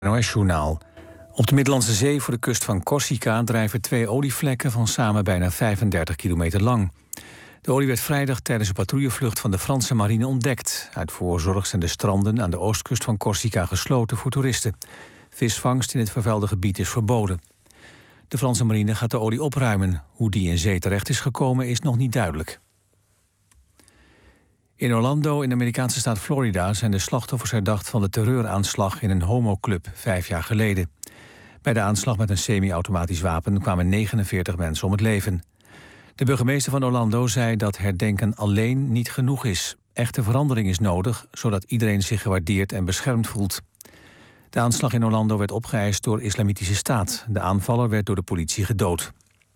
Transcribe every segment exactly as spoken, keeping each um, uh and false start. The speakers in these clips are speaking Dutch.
N O S-journaal. Op de Middellandse Zee voor de kust van Corsica drijven twee olievlekken van samen bijna vijfendertig kilometer lang. De olie werd vrijdag tijdens een patrouillevlucht van de Franse marine ontdekt. Uit voorzorg zijn de stranden aan de oostkust van Corsica gesloten voor toeristen. Visvangst in het vervuilde gebied is verboden. De Franse marine gaat de olie opruimen. Hoe die in zee terecht is gekomen is nog niet duidelijk. In Orlando, in de Amerikaanse staat Florida, zijn de slachtoffers herdacht van de terreuraanslag in een homoclub vijf jaar geleden. Bij de aanslag met een semi-automatisch wapen kwamen negenenveertig mensen om het leven. De burgemeester van Orlando zei dat herdenken alleen niet genoeg is. Echte verandering is nodig, zodat iedereen zich gewaardeerd en beschermd voelt. De aanslag in Orlando werd opgeëist door Islamitische Staat. De aanvaller werd door de politie gedood.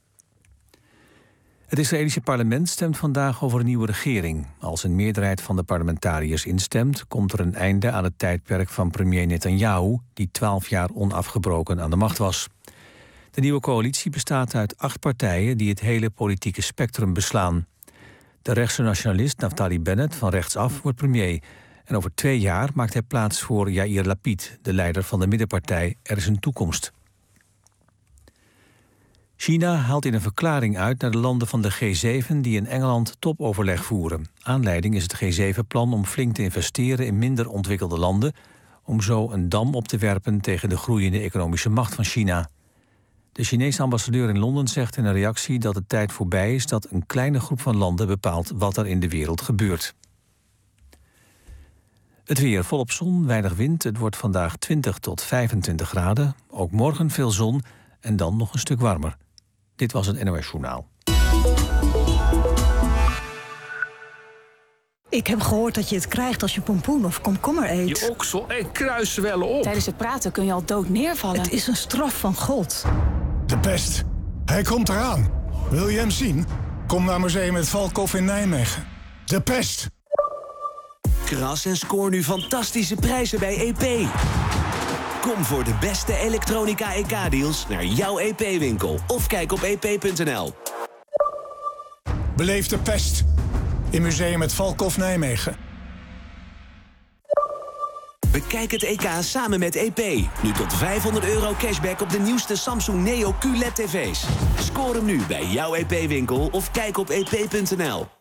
Het Israëlische parlement stemt vandaag over een nieuwe regering. Als een meerderheid van de parlementariërs instemt, komt er een einde aan het tijdperk van premier Netanyahu, die twaalf jaar onafgebroken aan de macht was. De nieuwe coalitie bestaat uit acht partijen die het hele politieke spectrum beslaan. De rechtse nationalist Naftali Bennett van rechtsaf wordt premier. En over twee jaar maakt hij plaats voor Yair Lapid, de leider van de middenpartij Er is een toekomst. China haalt in een verklaring uit naar de landen van de G zeven die in Engeland topoverleg voeren. Aanleiding is het G zeven-plan om flink te investeren in minder ontwikkelde landen, om zo een dam op te werpen tegen de groeiende economische macht van China. De Chinese ambassadeur in Londen zegt in een reactie dat het tijd voorbij is dat een kleine groep van landen bepaalt wat er in de wereld gebeurt. Het weer volop zon, weinig wind. Het wordt vandaag twintig tot vijfentwintig graden. Ook morgen veel zon en dan nog een stuk warmer. Dit was het N O S-journaal. Ik heb gehoord dat je het krijgt als je pompoen of komkommer eet. Je oksel en kruis zwellen op. Tijdens het praten kun je al dood neervallen. Het is een straf van God. De pest. Hij komt eraan. Wil je hem zien? Kom naar Museum het Valkhof in Nijmegen. De pest. Kras en scoor nu fantastische prijzen bij E P. Kom voor de beste elektronica E K-deals naar jouw E P-winkel. Of kijk op e p punt n l. Beleef de pest. In Museum het Valkhof Nijmegen. Bekijk het E K samen met E P. Nu tot vijfhonderd euro cashback op de nieuwste Samsung Neo Q L E D-tv's. Scoor hem nu bij jouw E P-winkel of kijk op e p punt n l.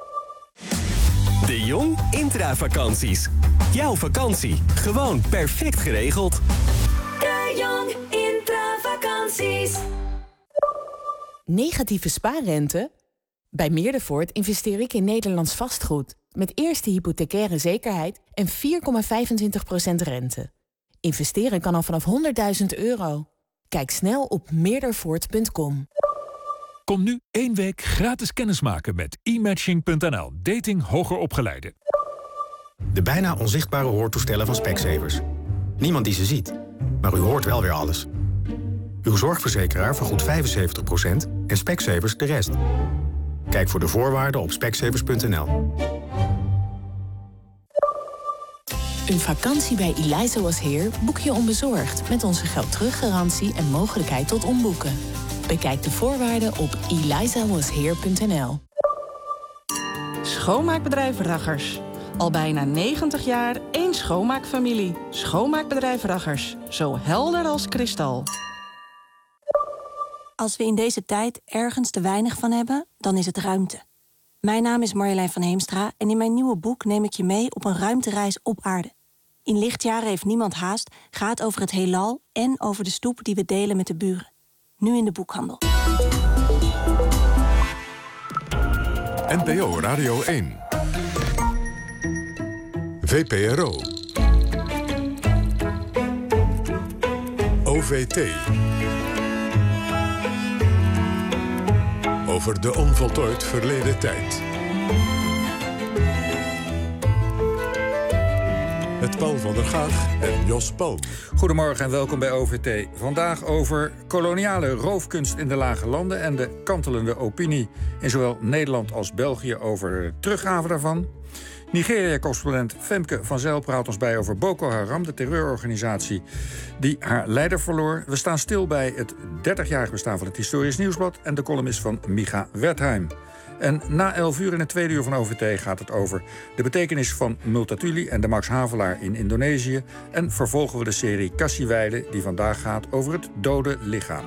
De Jong Intravakanties. Jouw vakantie. Gewoon perfect geregeld. De Jong Intravakanties. Negatieve spaarrente? Bij Meerdervoort investeer ik in Nederlands vastgoed. Met eerste hypothecaire zekerheid en vier komma vijfentwintig procent rente. Investeren kan al vanaf honderdduizend euro. Kijk snel op meerdervoort punt com. Kom nu één week gratis kennismaken met e matching punt n l. Dating hoger opgeleiden. De bijna onzichtbare hoortoestellen van Specsavers. Niemand die ze ziet, maar u hoort wel weer alles. Uw zorgverzekeraar vergoedt vijfenzeventig procent en Specsavers de rest. Kijk voor de voorwaarden op specsavers punt n l. Een vakantie bij Eliza Was Here boek je onbezorgd met onze geldteruggarantie en mogelijkheid tot omboeken. Bekijk de voorwaarden op eliza was here punt n l. Schoonmaakbedrijf Raggers. Al bijna negentig jaar één schoonmaakfamilie. Schoonmaakbedrijf Raggers. Zo helder als kristal. Als we in deze tijd ergens te weinig van hebben, dan is het ruimte. Mijn naam is Marjolein van Heemstra en in mijn nieuwe boek neem ik je mee op een ruimtereis op aarde. In Lichtjaren heeft niemand haast gaat over het heelal en over de stoep die we delen met de buren. Nu in de boekhandel. N P O Radio één. V P R O. O V T. Over de onvoltooid verleden tijd. Met Paul van der Gaag en Jos Palm. Goedemorgen en welkom bij O V T. Vandaag over koloniale roofkunst in de lage landen en de kantelende opinie in zowel Nederland als België over de teruggave daarvan. Nigeria-correspondent Femke van Zijl praat ons bij over Boko Haram, de terreurorganisatie die haar leider verloor. We staan stil bij het dertigjarig bestaan van het Historisch Nieuwsblad en de column is van Micha Wertheim. En na elf uur in het tweede uur van O V T gaat het over de betekenis van Multatuli en de Max Havelaar in Indonesië. En vervolgen we de serie Cassieweide, die vandaag gaat over het dode lichaam.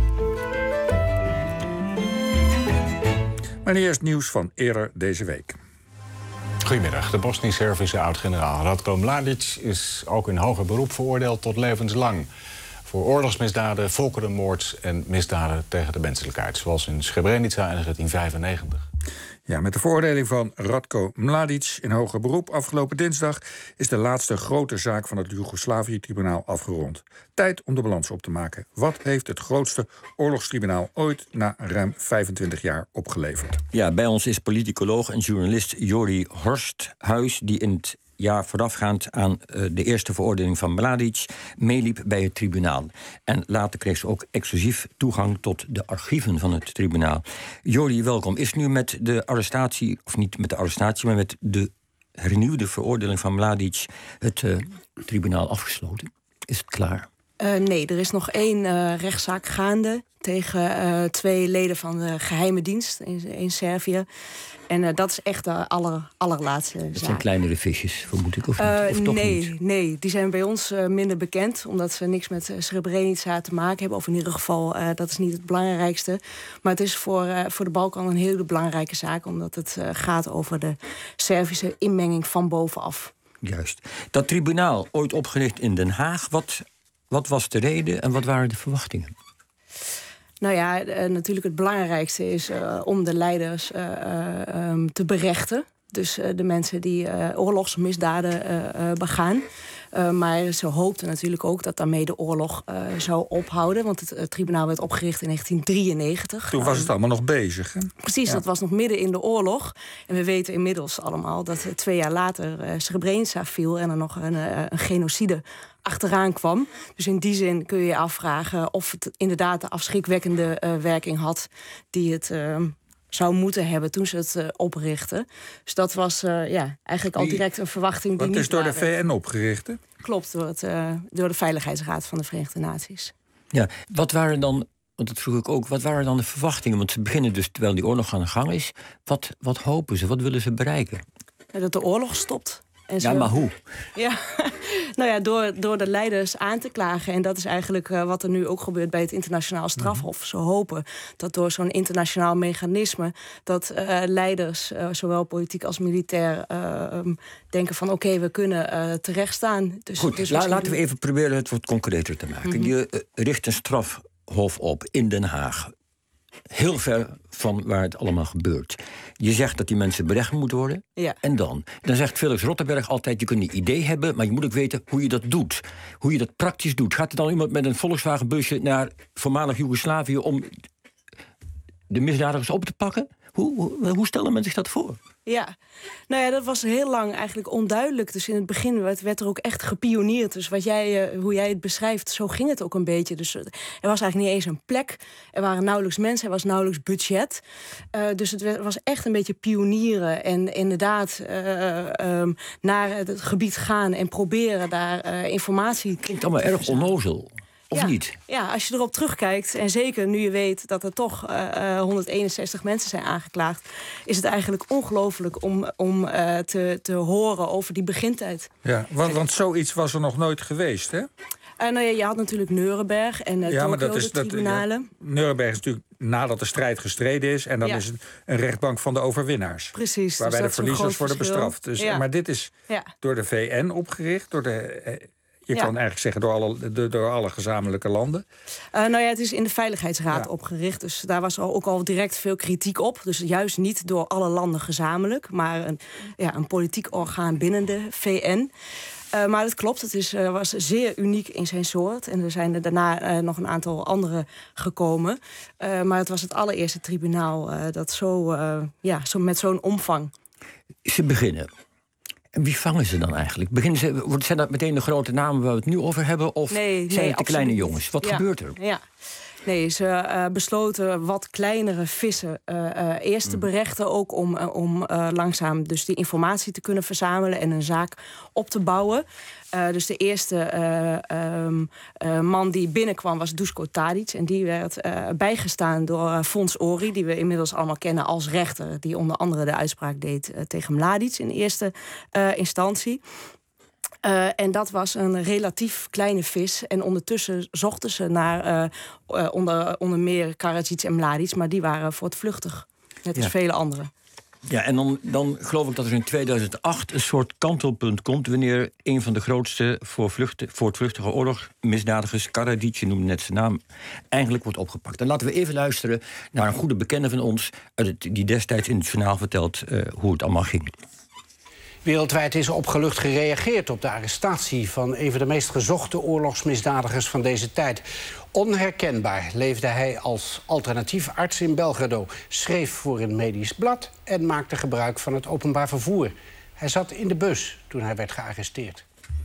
Maar eerst nieuws van eerder deze week. Goedemiddag. De Bosnisch-Servische oud-generaal Ratko Mladic is ook in hoger beroep veroordeeld tot levenslang. Voor oorlogsmisdaden, volkerenmoord en misdaden tegen de menselijkheid. Zoals in Srebrenica in negentien vijfennegentig. Ja, met de veroordeling van Ratko Mladic in hoger beroep afgelopen dinsdag is de laatste grote zaak van het Joegoslavië-tribunaal afgerond. Tijd om de balans op te maken. Wat heeft het grootste oorlogstribunaal ooit na ruim vijfentwintig jaar opgeleverd? Ja, bij ons is politicoloog en journalist Jori Horsthuis, die in het jaar voorafgaand aan uh, de eerste veroordeling van Mladic meeliep bij het tribunaal. En later kreeg ze ook exclusief toegang tot de archieven van het tribunaal. Jori, welkom. Is nu met de arrestatie, of niet met de arrestatie, maar met de hernieuwde veroordeling van Mladic het uh, tribunaal afgesloten? Is het klaar? Uh, nee, er is nog één uh, rechtszaak gaande tegen uh, twee leden van de geheime dienst in, in Servië. En uh, dat is echt de aller, allerlaatste zaak. Dat zijn kleinere visjes, vermoed ik, of niet? Uh, of toch nee, niet? nee, die zijn bij ons uh, minder bekend, omdat ze niks met Srebrenica te maken hebben. Of in ieder geval, uh, dat is niet het belangrijkste. Maar het is voor, uh, voor de Balkan een hele belangrijke zaak, omdat het uh, gaat over de Servische inmenging van bovenaf. Juist. Dat tribunaal, ooit opgericht in Den Haag, wat, wat was de reden en wat waren de verwachtingen? Nou ja, uh, natuurlijk het belangrijkste is uh, om de leiders uh, uh, um, te berechten. Dus uh, de mensen die uh, oorlogsmisdaden uh, uh, begaan. Uh, maar ze hoopten natuurlijk ook dat daarmee de oorlog uh, zou ophouden. Want het uh, tribunaal werd opgericht in negentien drieënnegentig. Toen was het allemaal nog bezig, hè? Precies, ja. Dat was nog midden in de oorlog. En we weten inmiddels allemaal dat uh, twee jaar later uh, Srebrenica viel en er nog een, uh, een genocide achteraan kwam. Dus in die zin kun je je afvragen of het inderdaad de afschrikwekkende uh, werking had die het Uh, zou moeten hebben toen ze het uh, oprichten. Dus dat was uh, ja, eigenlijk al direct een verwachting die niet niet waar werd. Het is door de V N opgericht, hè? Klopt, door, het, uh, door de Veiligheidsraad van de Verenigde Naties. Ja, wat waren dan, want dat vroeg ik ook, wat waren dan de verwachtingen? Want ze beginnen dus terwijl die oorlog aan de gang is. Wat, wat hopen ze? Wat willen ze bereiken? Dat de oorlog stopt. En ja, zo. maar hoe? Ja, nou ja, door, door de leiders aan te klagen. En dat is eigenlijk uh, wat er nu ook gebeurt bij het internationaal strafhof. Mm-hmm. Ze hopen dat door zo'n internationaal mechanisme dat uh, leiders, uh, zowel politiek als militair, uh, um, denken van oké, okay, we kunnen uh, terechtstaan. Dus, Goed, dus la, laten we even proberen het wat concreter te maken. Mm-hmm. Je uh, richt een strafhof op in Den Haag. Heel ver van waar het allemaal gebeurt. Je zegt dat die mensen berecht moeten worden. Ja. En dan? Dan zegt Felix Rottenberg altijd, je kunt een idee hebben, maar je moet ook weten hoe je dat doet. Hoe je dat praktisch doet. Gaat er dan iemand met een Volkswagenbusje naar voormalig Joegoslavië om de misdadigers op te pakken? Hoe, hoe, hoe stellen mensen zich dat voor? Ja, nou ja, dat was heel lang eigenlijk onduidelijk. Dus in het begin werd, werd er ook echt gepioneerd. Dus wat jij, uh, hoe jij het beschrijft, zo ging het ook een beetje. Dus er was eigenlijk niet eens een plek. Er waren nauwelijks mensen, er was nauwelijks budget. Uh, dus het was echt een beetje pionieren. En inderdaad uh, um, naar het gebied gaan en proberen daar uh, informatie... Klinkt allemaal erg onnozel. Of ja, niet? Ja, als je erop terugkijkt, en zeker nu je weet dat er toch uh, honderdeenenzestig mensen zijn aangeklaagd, is het eigenlijk ongelooflijk om, om uh, te, te horen over die begintijd. Ja, want, want zoiets was er nog nooit geweest, hè? Uh, nou ja, je had natuurlijk Nuremberg en uh, ja, maar Tokio, dat is, de tribunalen. Dat, ja, Nuremberg is natuurlijk nadat de strijd gestreden is, en dan ja. is het een rechtbank van de overwinnaars. Precies. Waarbij dus de verliezers worden bestraft. Dus, ja. Maar dit is ja. door de V N opgericht, door de... Uh, Je ja. kan eigenlijk zeggen door alle, door, door alle gezamenlijke landen. Uh, nou ja, het is in de Veiligheidsraad ja. opgericht. Dus daar was ook al direct veel kritiek op. Dus juist niet door alle landen gezamenlijk, maar een, ja, een politiek orgaan binnen de V N. Uh, maar het klopt, het is, uh, was zeer uniek in zijn soort. En er zijn er daarna uh, nog een aantal andere gekomen. Uh, maar het was het allereerste tribunaal uh, dat zo, uh, ja, zo met zo'n omvang. Ze beginnen. En wie vangen ze dan eigenlijk? Beginnen ze, zijn dat meteen de grote namen waar we het nu over hebben? Of nee, zijn nee, het de kleine niet. jongens? Wat ja, gebeurt er? Ja. Nee, ze uh, besloten wat kleinere vissen uh, uh, eerst te berechten, ook om, uh, om uh, langzaam dus die informatie te kunnen verzamelen en een zaak op te bouwen. Uh, dus de eerste uh, um, uh, man die binnenkwam was Duško Tadić. En die werd uh, bijgestaan door uh, Fons Ori, die we inmiddels allemaal kennen als rechter, die onder andere de uitspraak deed uh, tegen Mladić in eerste uh, instantie. Uh, en dat was een relatief kleine vis. En ondertussen zochten ze naar uh, uh, onder, onder meer Karadzic en Mladić, maar die waren voortvluchtig. Net als ja. vele anderen. Ja, en dan, dan geloof ik dat er in tweeduizend acht een soort kantelpunt komt wanneer een van de grootste voortvluchtige oorlogsmisdadigers, Karadzic, je noemde net zijn naam, eigenlijk wordt opgepakt. En laten we even luisteren naar een goede bekende van ons, die destijds in het journaal vertelt uh, hoe het allemaal ging. Wereldwijd is opgelucht gereageerd op de arrestatie van een van de meest gezochte oorlogsmisdadigers van deze tijd. Onherkenbaar leefde hij als alternatief arts in Belgrado, schreef voor een medisch blad en maakte gebruik van het openbaar vervoer. Hij zat in de bus toen hij werd gearresteerd.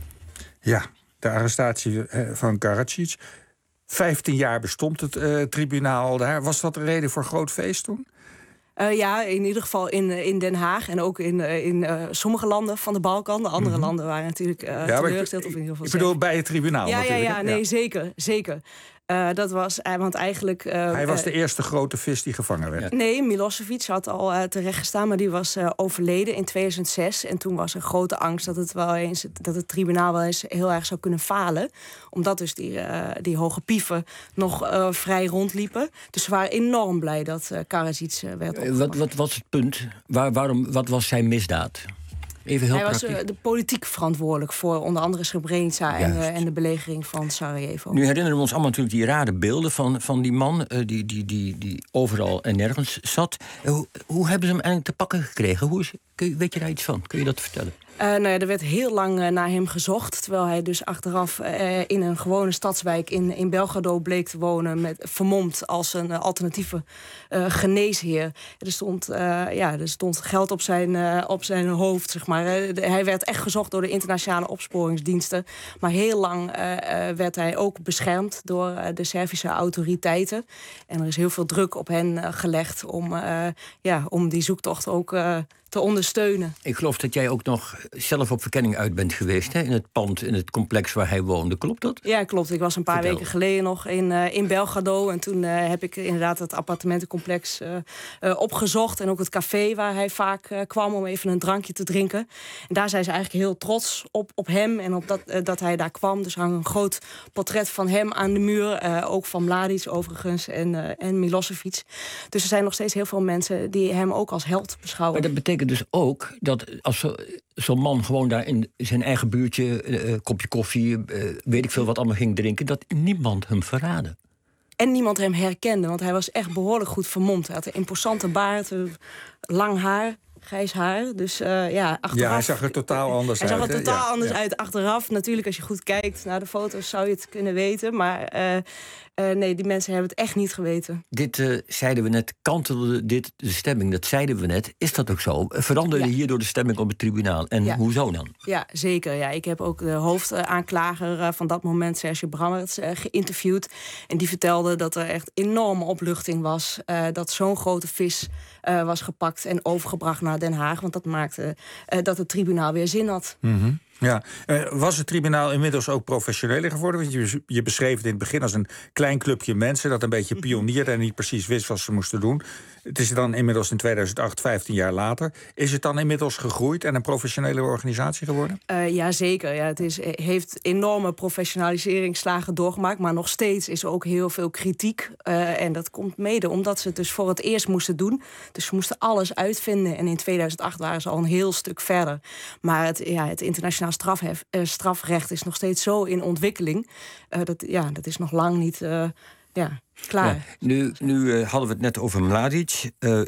Ja, de arrestatie van Karadzic. Vijftien jaar bestond het uh, tribunaal daar. Was dat een reden voor groot feest toen? Uh, ja, in ieder geval in, in Den Haag en ook in, in uh, sommige landen van de Balkan. De andere mm-hmm. landen waren natuurlijk uh, ja, teleurgesteld. Ik, of in ieder geval ik bedoel, bij het tribunaal ja, natuurlijk. Ja, ja, nee, ja. zeker, zeker. Uh, dat was, uh, want eigenlijk... Uh, Hij was de eerste grote vis die gevangen werd. Nee, Milosevic had al uh, terecht gestaan, maar die was uh, overleden in tweeduizend zes. En toen was er grote angst dat het, wel eens, dat het tribunaal wel eens heel erg zou kunnen falen. Omdat dus die, uh, die hoge pieven nog uh, vrij rondliepen. Dus ze waren enorm blij dat uh, Karadzic uh, werd opgepakt. Wat, wat was het punt? Waar, waarom, wat was zijn misdaad? Even heel Hij praktisch. was uh, de politiek verantwoordelijk voor onder andere Srebrenica en, uh, en de belegering van Sarajevo. Nu herinneren we ons allemaal natuurlijk die rare beelden van, van die man uh, die, die, die, die overal en nergens zat. Uh, hoe, hoe hebben ze hem eigenlijk te pakken gekregen? Hoe is, kun je, weet je daar iets van? Kun je dat vertellen? Uh, nou ja, er werd heel lang uh, naar hem gezocht. Terwijl hij dus achteraf uh, in een gewone stadswijk in, in Belgrado bleek te wonen, met, vermomd als een uh, alternatieve uh, geneesheer. Er stond, uh, ja, er stond geld op zijn, uh, op zijn hoofd, zeg maar. Uh, de, hij werd echt gezocht door de internationale opsporingsdiensten. Maar heel lang uh, uh, werd hij ook beschermd door uh, de Servische autoriteiten. En er is heel veel druk op hen uh, gelegd om, uh, ja, om die zoektocht ook Uh, te ondersteunen. Ik geloof dat jij ook nog zelf op verkenning uit bent geweest, hè? In het pand, in het complex waar hij woonde. Klopt dat? Ja, klopt. Ik was een paar Vertel. weken geleden nog in, uh, in Belgrado. En toen uh, heb ik inderdaad het appartementencomplex uh, uh, opgezocht. En ook het café waar hij vaak uh, kwam om even een drankje te drinken. En daar zijn ze eigenlijk heel trots op, op hem en op dat, uh, dat hij daar kwam. Dus hang een groot portret van hem aan de muur. Uh, ook van Mladić overigens en, uh, en Milosevic. Dus er zijn nog steeds heel veel mensen die hem ook als held beschouwen. Maar dat betekent dus ook dat als zo, zo'n man gewoon daar in zijn eigen buurtje een uh, kopje koffie, uh, weet ik veel wat allemaal ging drinken, dat niemand hem verraadde. En niemand hem herkende, want hij was echt behoorlijk goed vermomd. Hij had een imposante baard, lang haar, grijs haar. Dus uh, ja, achteraf... Ja, hij zag er totaal anders hij uit. Hij zag er totaal ja, anders ja. uit. Achteraf, natuurlijk, als je goed kijkt naar de foto's, zou je het kunnen weten. Maar uh, uh, nee, die mensen hebben het echt niet geweten. Dit uh, zeiden we net, kantelde dit de stemming, dat zeiden we net. Is dat ook zo? Veranderde ja. hierdoor de stemming op het tribunaal? En ja. hoezo dan? Ja, zeker. Ja. Ik heb ook de hoofdaanklager uh, van dat moment, Serge Brammertz, uh, geïnterviewd. En die vertelde dat er echt enorme opluchting was. Uh, dat zo'n grote vis uh, was gepakt en overgebracht naar Den Haag. Want dat maakte uh, dat het tribunaal weer zin had. Mm-hmm. Ja, uh, was het tribunaal inmiddels ook professioneler geworden? Want je, je beschreef het in het begin als een klein clubje mensen dat een beetje pionierde en niet precies wist wat ze moesten doen. Het is dan inmiddels in tweeduizend acht, vijftien jaar later. Is het dan inmiddels gegroeid en een professionele organisatie geworden? Uh, ja, zeker. Ja, het is, heeft enorme professionaliseringsslagen doorgemaakt, maar nog steeds is er ook heel veel kritiek. Uh, en dat komt mede omdat ze het dus voor het eerst moesten doen. Dus ze moesten alles uitvinden. En in tweeduizend acht waren ze al een heel stuk verder. Maar het, ja, het internationaal Strafhef, uh, strafrecht is nog steeds zo in ontwikkeling. Uh, dat, ja, dat is nog lang niet uh, ja, klaar. Ja, nu nu uh, hadden we het net over Mladić. Uh,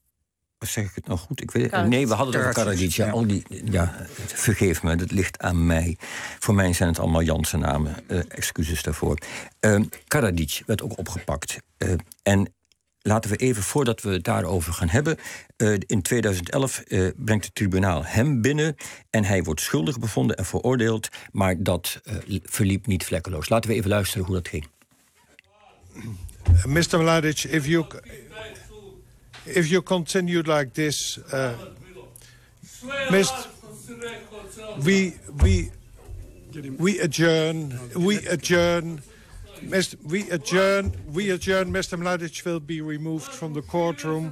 zeg ik het nou goed? Ik weet, uh, nee, we hadden het over Karadzic. Ja, al die, ja, vergeef me, dat ligt aan mij. Voor mij zijn het allemaal Janse namen. Uh, excuses daarvoor. Uh, Karadzic werd ook opgepakt. Uh, en laten we even, voordat we het daarover gaan hebben, Uh, in tweeduizend elf uh, brengt het tribunaal hem binnen en hij wordt schuldig bevonden en veroordeeld, maar dat uh, verliep niet vlekkeloos. Laten we even luisteren hoe dat ging. Mister Mladic, if you if you continue like this, uh, Mister we we we adjourn. We adjourn. Mister We adjourn. We adjourn. Mister Mladic will be removed from the courtroom.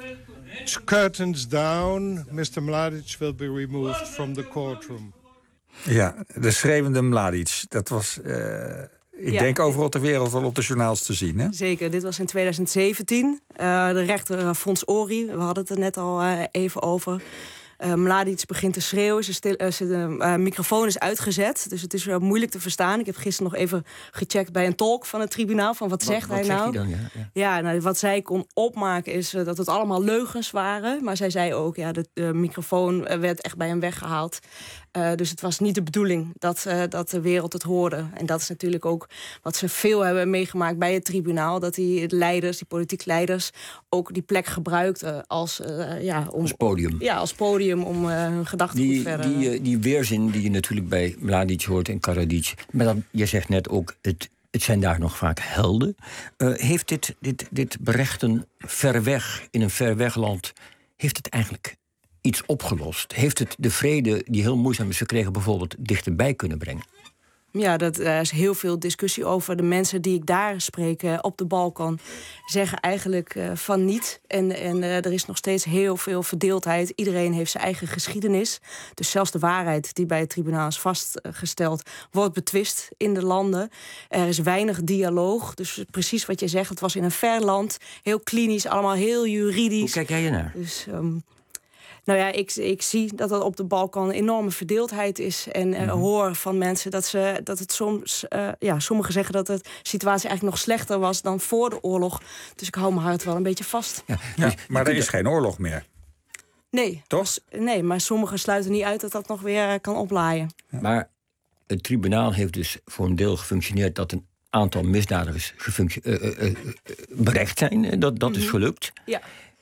Curtains down. Mister Mladic will be removed from the courtroom. Ja, de schreeuwende Mladic. Dat was, uh, ik ja. denk, overal ter wereld wel op de journaals te zien. Hè? Zeker, dit was in twintig zeventien. Uh, de rechter Fons Ori, we hadden het er net al uh, even over. Uh, Mladic begint te schreeuwen, zijn uh, uh, microfoon is uitgezet. Dus het is uh, moeilijk te verstaan. Ik heb gisteren nog even gecheckt bij een tolk van het tribunaal. Van wat, wat zegt wat hij zeg nou? Dan, ja, ja. ja nou, wat zij kon opmaken is uh, dat het allemaal leugens waren. Maar zij zei ook, ja, de, de microfoon uh, werd echt bij hem weggehaald. Uh, dus het was niet de bedoeling dat, uh, dat de wereld het hoorde. En dat is natuurlijk ook wat ze veel hebben meegemaakt bij het tribunaal. Dat die leiders, die politiek leiders, ook die plek gebruikten als, uh, ja, om, als podium. Ja, als podium om uh, hun gedachten die, verder... Die, die weerzin die je natuurlijk bij Mladic hoort en Karadzic. Maar dan, je zegt net ook, het, het zijn daar nog vaak helden. Uh, heeft dit, dit, dit berechten ver weg, in een ver weg land, heeft het eigenlijk iets opgelost? Heeft het de vrede die heel moeizaam is gekregen bijvoorbeeld dichterbij kunnen brengen? Ja, dat, er is heel veel discussie over. De mensen die ik daar spreek uh, op de Balkan zeggen eigenlijk uh, van niet. En, en uh, er is nog steeds heel veel verdeeldheid. Iedereen heeft zijn eigen geschiedenis. Dus zelfs de waarheid die bij het tribunaal is vastgesteld wordt betwist in de landen. Er is weinig dialoog. Dus precies wat je zegt, het was in een ver land. Heel klinisch, allemaal heel juridisch. Hoe kijk jij ernaar? Dus... Um, Nou ja, ik, ik zie dat er op de Balkan een enorme verdeeldheid is. En uh, mm-hmm. hoor van mensen dat, ze, dat het soms... Uh, ja, sommigen zeggen dat de situatie eigenlijk nog slechter was dan voor de oorlog. Dus ik hou mijn hart wel een beetje vast. Ja, ja, dus, maar er is geen oorlog meer. Nee. Toch? Nee, maar sommigen sluiten niet uit dat dat nog weer uh, kan oplaaien. Ja. Maar het tribunaal heeft dus voor een deel gefunctioneerd dat een aantal misdadigers gefunctio- uh, uh, uh, berecht zijn. Dat, dat mm-hmm. is gelukt. Ja.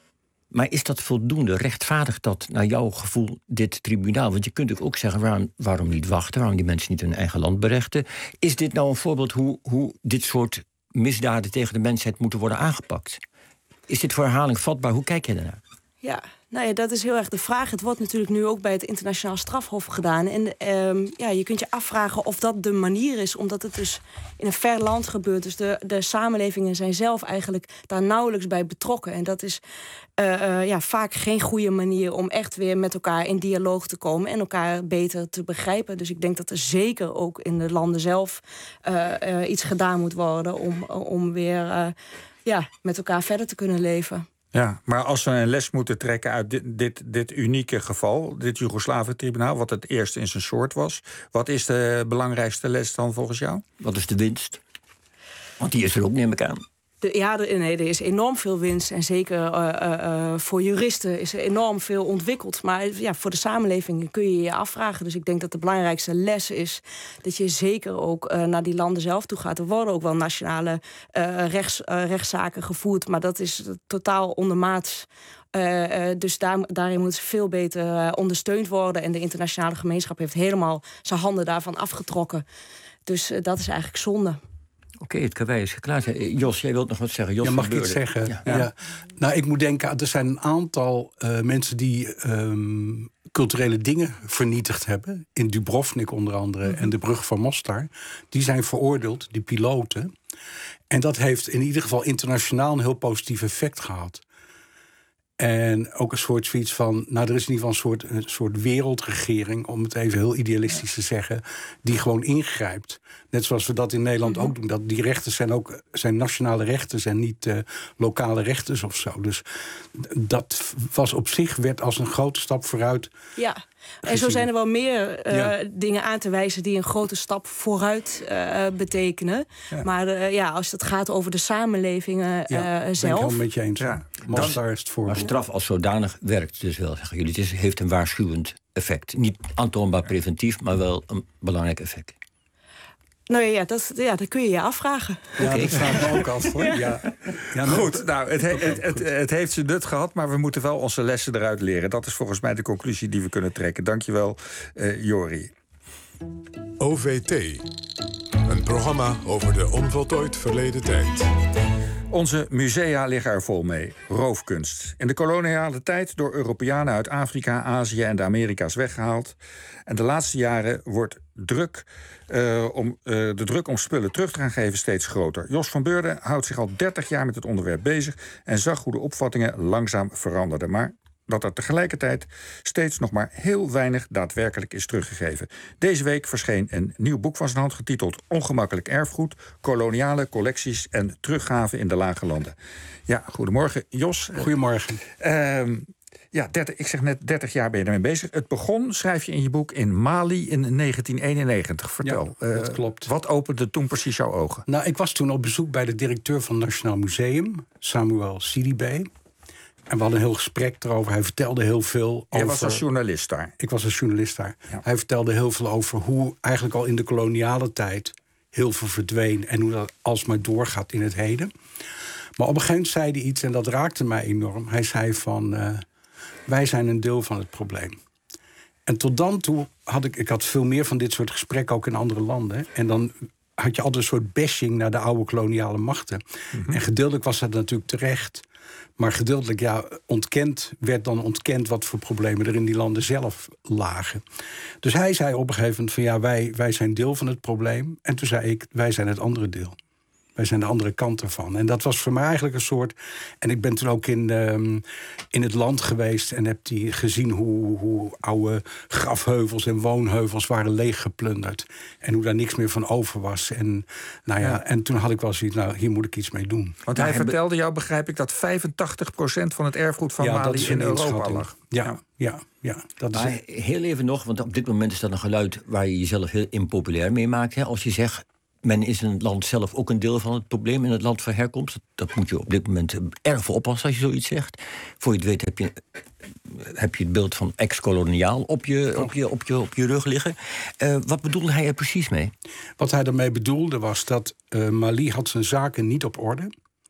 Maar is dat voldoende? Rechtvaardigt dat naar jouw gevoel dit tribunaal? Want je kunt ook zeggen, waarom, waarom niet wachten? Waarom die mensen niet hun eigen land berechten? Is dit nou een voorbeeld hoe, hoe dit soort misdaden tegen de mensheid moeten worden aangepakt? Is dit voor herhaling vatbaar? Hoe kijk je daarnaar? Ja, nou ja, dat is heel erg de vraag. Het wordt natuurlijk nu ook bij het internationaal strafhof gedaan. En um, ja, je kunt je afvragen of dat de manier is, omdat het dus in een ver land gebeurt. Dus de, de samenlevingen zijn zelf eigenlijk daar nauwelijks bij betrokken. En dat is uh, uh, ja, vaak geen goede manier om echt weer met elkaar in dialoog te komen en elkaar beter te begrijpen. Dus ik denk dat er zeker ook in de landen zelf uh, uh, iets gedaan moet worden om, om weer uh, ja, met elkaar verder te kunnen leven. Ja, maar als we een les moeten trekken uit dit, dit, dit unieke geval, dit Joegoslavië-tribunaal, wat het eerste in zijn soort was, wat is de belangrijkste les dan volgens jou? Wat is de winst? Want die is er ook, neem ik aan. De, ja, de, nee, er is enorm veel winst. En zeker uh, uh, voor juristen is er enorm veel ontwikkeld. Maar ja, voor de samenleving kun je je afvragen. Dus ik denk dat de belangrijkste les is dat je zeker ook uh, naar die landen zelf toe gaat. Er worden ook wel nationale uh, rechts, uh, rechtszaken gevoerd. Maar dat is totaal ondermaats. Uh, uh, dus daar, daarin moet veel beter uh, ondersteund worden. En de internationale gemeenschap heeft helemaal zijn handen daarvan afgetrokken. Dus uh, dat is eigenlijk zonde. Oké, okay, het karwei is geklaard. Jos, jij wilt nog wat zeggen? Jos, ja, mag ik iets zeggen? Ja. Ja. Nou, ik moet denken, er zijn een aantal uh, mensen die um, culturele dingen vernietigd hebben. In Dubrovnik onder andere mm-hmm. en de brug van Mostar. Die zijn veroordeeld, die piloten. En dat heeft in ieder geval internationaal een heel positief effect gehad. En ook een soort zoiets van, nou, er is in ieder geval een soort, een soort wereldregering, om het even heel idealistisch ja. te zeggen, die gewoon ingrijpt. Net zoals we dat in Nederland mm-hmm. ook doen. Dat die rechten zijn ook zijn nationale rechten en niet uh, lokale rechten of zo. Dus dat was op zich, werd als een grote stap vooruit. Ja. En zo zijn er wel meer uh, ja. dingen aan te wijzen die een grote stap vooruit uh, betekenen. Ja. Maar uh, ja, als het gaat over de samenlevingen ja, uh, zelf. Ben ik helemaal met je eens. Ja. Mostar is het voorbeeld. Maar straf als zodanig werkt dus wel, zeggen jullie. Het is, heeft een waarschuwend effect. Niet aantoonbaar preventief, maar wel een belangrijk effect. Nou ja, dat, ja, dat kun je je afvragen. Ja, okay. Dat vraag me ook af, hoor. Ja. Ja, goed, nou, het, he, het, het, het heeft zijn nut gehad, maar we moeten wel onze lessen eruit leren. Dat is volgens mij de conclusie die we kunnen trekken. Dankjewel, uh, Jori. O V T, een programma over de onvoltooid verleden tijd. Onze musea liggen er vol mee. Roofkunst. In de koloniale tijd door Europeanen uit Afrika, Azië en de Amerika's weggehaald. En de laatste jaren wordt druk, uh, om, uh, de druk om spullen terug te gaan geven steeds groter. Jos van Beurden houdt zich al dertig jaar met het onderwerp bezig en zag hoe de opvattingen langzaam veranderden. Maar dat er tegelijkertijd steeds nog maar heel weinig daadwerkelijk is teruggegeven. Deze week verscheen een nieuw boek van zijn hand getiteld Ongemakkelijk erfgoed, koloniale collecties en teruggaven in de lage landen. Ja, goedemorgen Jos. Goedemorgen. Uh, ja, dertig, ik zeg net dertig jaar ben je ermee bezig. Het begon, schrijf je in je boek, in Mali in negentien eenennegentig. Vertel. Ja, dat uh, klopt. Wat opende toen precies jouw ogen? Nou, ik was toen op bezoek bij de directeur van het Nationaal Museum, Samuel Sidibé. En we hadden een heel gesprek erover. Hij vertelde heel veel over... Jij was als journalist daar? Ik was als journalist daar. Ja. Hij vertelde heel veel over hoe eigenlijk al in de koloniale tijd heel veel verdween en hoe dat alsmaar doorgaat in het heden. Maar op een gegeven moment zei hij iets en dat raakte mij enorm. Hij zei van, uh, wij zijn een deel van het probleem. En tot dan toe had ik... Ik had veel meer van dit soort gesprekken ook in andere landen. En dan had je altijd een soort bashing naar de oude koloniale machten. Mm-hmm. En gedeeltelijk was dat natuurlijk terecht. Maar gedeeltelijk, ja, ontkend werd dan ontkend wat voor problemen er in die landen zelf lagen. Dus hij zei op een gegeven moment van ja, wij, wij zijn deel van het probleem. En toen zei ik, wij zijn het andere deel. Wij zijn de andere kant ervan. En dat was voor mij eigenlijk een soort... En ik ben toen ook in, um, in het land geweest en heb die gezien hoe, hoe oude grafheuvels en woonheuvels waren leeggeplunderd. En hoe daar niks meer van over was. En, nou ja, ja. en toen had ik wel zoiets, nou, hier moet ik iets mee doen. Want hij nou, vertelde jou, begrijp ik, dat vijfentachtig procent van het erfgoed van ja, Mali in Europa lag. Ja, ja. ja. Ja, dat maar is... heel even nog, want op dit moment is dat een geluid waar je jezelf heel impopulair mee maakt. Hè? Als je zegt, men is in het land zelf ook een deel van het probleem in het land van herkomst. Dat moet je op dit moment erg voor oppassen als je zoiets zegt. Voor je het weet heb je, heb je het beeld van ex-koloniaal op je, op je, op je, op je rug liggen. Uh, wat bedoelde hij er precies mee? Wat hij ermee bedoelde was dat uh, Mali had zijn zaken niet op orde.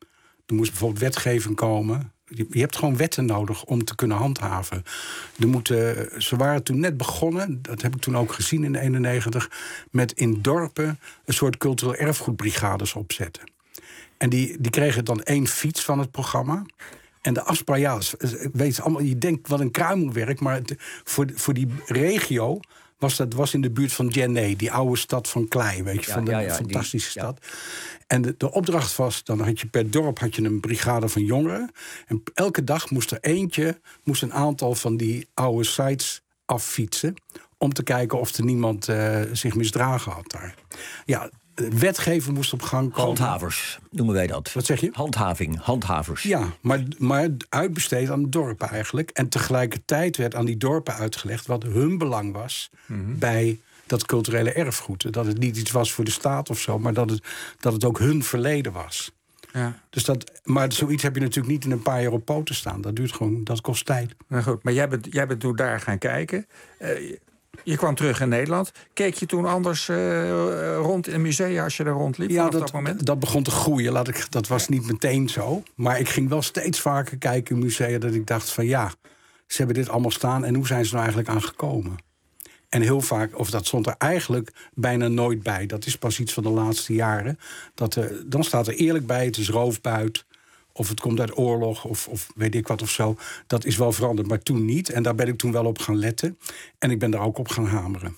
Er moest bijvoorbeeld wetgeving komen. Je hebt gewoon wetten nodig om te kunnen handhaven. Er moeten, ze waren toen net begonnen, dat heb ik toen ook gezien in eenennegentig... met in dorpen een soort cultureel erfgoedbrigades opzetten. En die, die kregen dan één fiets van het programma. En de afspraak, ja, weet je, allemaal, je denkt wat een kruimelwerk... maar het, voor, voor die regio was dat was in de buurt van Djenné, die oude stad van klei, weet je, ja, van de ja, ja, fantastische die, stad. Ja. En de, de opdracht was, dan had je per dorp had je een brigade van jongeren. En elke dag moest er eentje, moest een aantal van die oude sites affietsen, om te kijken of er niemand uh, zich misdragen had daar. Ja, wetgeving moest op gang komen. Handhavers noemen wij dat. Wat zeg je? Handhaving, handhavers. Ja, maar, maar uitbesteed aan de dorpen eigenlijk. En tegelijkertijd werd aan die dorpen uitgelegd wat hun belang was mm-hmm. bij dat culturele erfgoed. Dat het niet iets was voor de staat of zo, maar dat het, dat het ook hun verleden was. Ja. Dus dat, maar zoiets heb je natuurlijk niet in een paar jaar op poten staan. Dat duurt gewoon, dat kost tijd. Nou goed, maar jij bent, jij bent toen daar gaan kijken. Uh, Je kwam terug in Nederland. Keek je toen anders uh, rond in musea als je daar rondliep? Ja, dat, dat, moment? dat begon te groeien. Laat ik, dat was niet meteen zo. Maar ik ging wel steeds vaker kijken in musea dat ik dacht van ja, ze hebben dit allemaal staan en hoe zijn ze nou eigenlijk aan gekomen? En heel vaak, of dat stond er eigenlijk bijna nooit bij. Dat is pas iets van de laatste jaren. Dat er, dan staat er eerlijk bij, het is roofbuit, of het komt uit oorlog, of, of weet ik wat of zo. Dat is wel veranderd, maar toen niet. En daar ben ik toen wel op gaan letten. En ik ben daar ook op gaan hameren.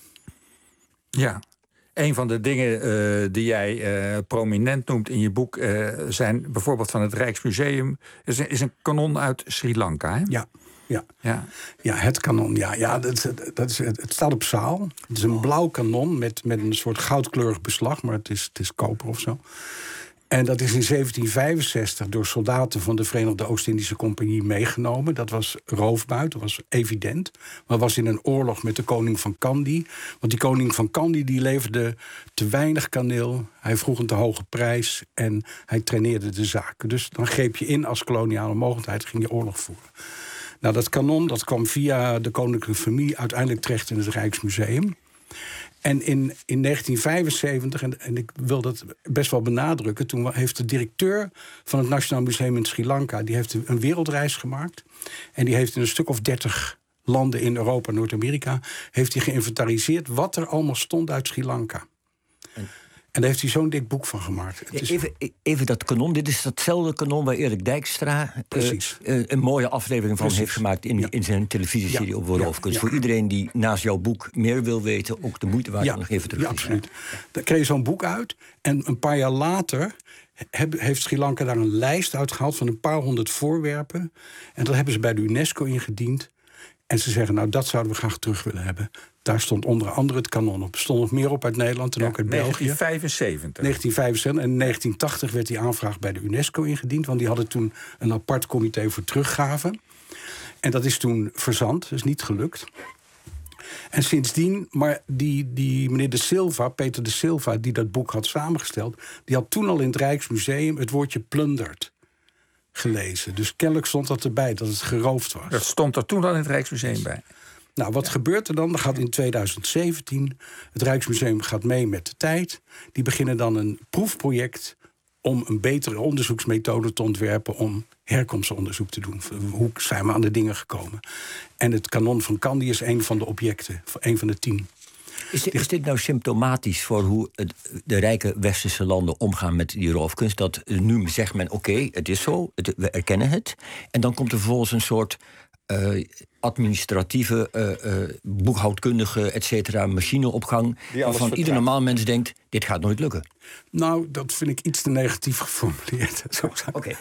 Ja. Een van de dingen uh, die jij uh, prominent noemt in je boek Uh, zijn bijvoorbeeld van het Rijksmuseum. Is een, is een kanon uit Sri Lanka, hè? Ja. Ja. Ja. ja, het kanon. Ja, ja, dat, dat is, het staat op zaal. Het is een blauw kanon met, met een soort goudkleurig beslag, maar het is, het is koper of zo. En dat is in zeventien vijfenzestig door soldaten van de Verenigde Oost-Indische Compagnie meegenomen. Dat was roofbuit, dat was evident. Maar was in een oorlog met de koning van Kandy. Want die koning van Kandy die leverde te weinig kaneel. Hij vroeg een te hoge prijs en hij traineerde de zaken. Dus dan greep je in als koloniale mogendheid, ging je oorlog voeren. Nou, dat kanon dat kwam via de koninklijke familie uiteindelijk terecht in het Rijksmuseum. En in, in negentien vijfenzeventig, en, en ik wil dat best wel benadrukken, toen heeft de directeur van het Nationaal Museum in Sri Lanka, die heeft een wereldreis gemaakt. En die heeft in een stuk of dertig landen in Europa en Noord-Amerika heeft hij geïnventariseerd wat er allemaal stond uit Sri Lanka. En, En daar heeft hij zo'n dik boek van gemaakt. Het is... even, even dat kanon. Dit is datzelfde kanon waar Erik Dijkstra uh, uh, een mooie aflevering van Precies. heeft gemaakt in, ja. in zijn televisieserie ja. over roofkunst. Ja. Ja. Voor iedereen die naast jouw boek meer wil weten, ook de moeite waard om nog even terug te Ja, absoluut. Dan kreeg je zo'n boek uit en een paar jaar later heb, heeft Sri Lanka daar een lijst uitgehaald van een paar honderd voorwerpen. En dat hebben ze bij de UNESCO ingediend. En ze zeggen, nou, dat zouden we graag terug willen hebben. Daar stond onder andere het kanon op. Er stond nog meer op uit Nederland en ja, ook uit België. negentien vijfenzeventig. negentien vijfenzeventig. En in negentien tachtig werd die aanvraag bij de UNESCO ingediend. Want die hadden toen een apart comité voor teruggave. En dat is toen verzand, dat is niet gelukt. En sindsdien, maar die, die meneer De Silva, Peter De Silva, die dat boek had samengesteld, die had toen al in het Rijksmuseum het woordje plunderd gelezen. Dus kennelijk stond dat erbij, dat het geroofd was. Dat stond er toen al in het Rijksmuseum bij. Nou, wat ja. gebeurt er dan? Dan gaat in tweeduizend zeventien... het Rijksmuseum gaat mee met de tijd. Die beginnen dan een proefproject om een betere onderzoeksmethode te ontwerpen om herkomstonderzoek te doen. Hoe zijn we aan de dingen gekomen? En het kanon van Kandy is een van de objecten, een van de tien. Is dit, is dit nou symptomatisch voor hoe het, de rijke westerse landen omgaan met die roofkunst? Dat nu zegt men, oké, okay, het is zo, het, we erkennen het. En dan komt er vervolgens een soort uh, administratieve, uh, uh, boekhoudkundige, et cetera, machineopgang, waarvan ieder normaal mens denkt, dit gaat nooit lukken. Nou, dat vind ik iets te negatief geformuleerd. Zo zou, okay.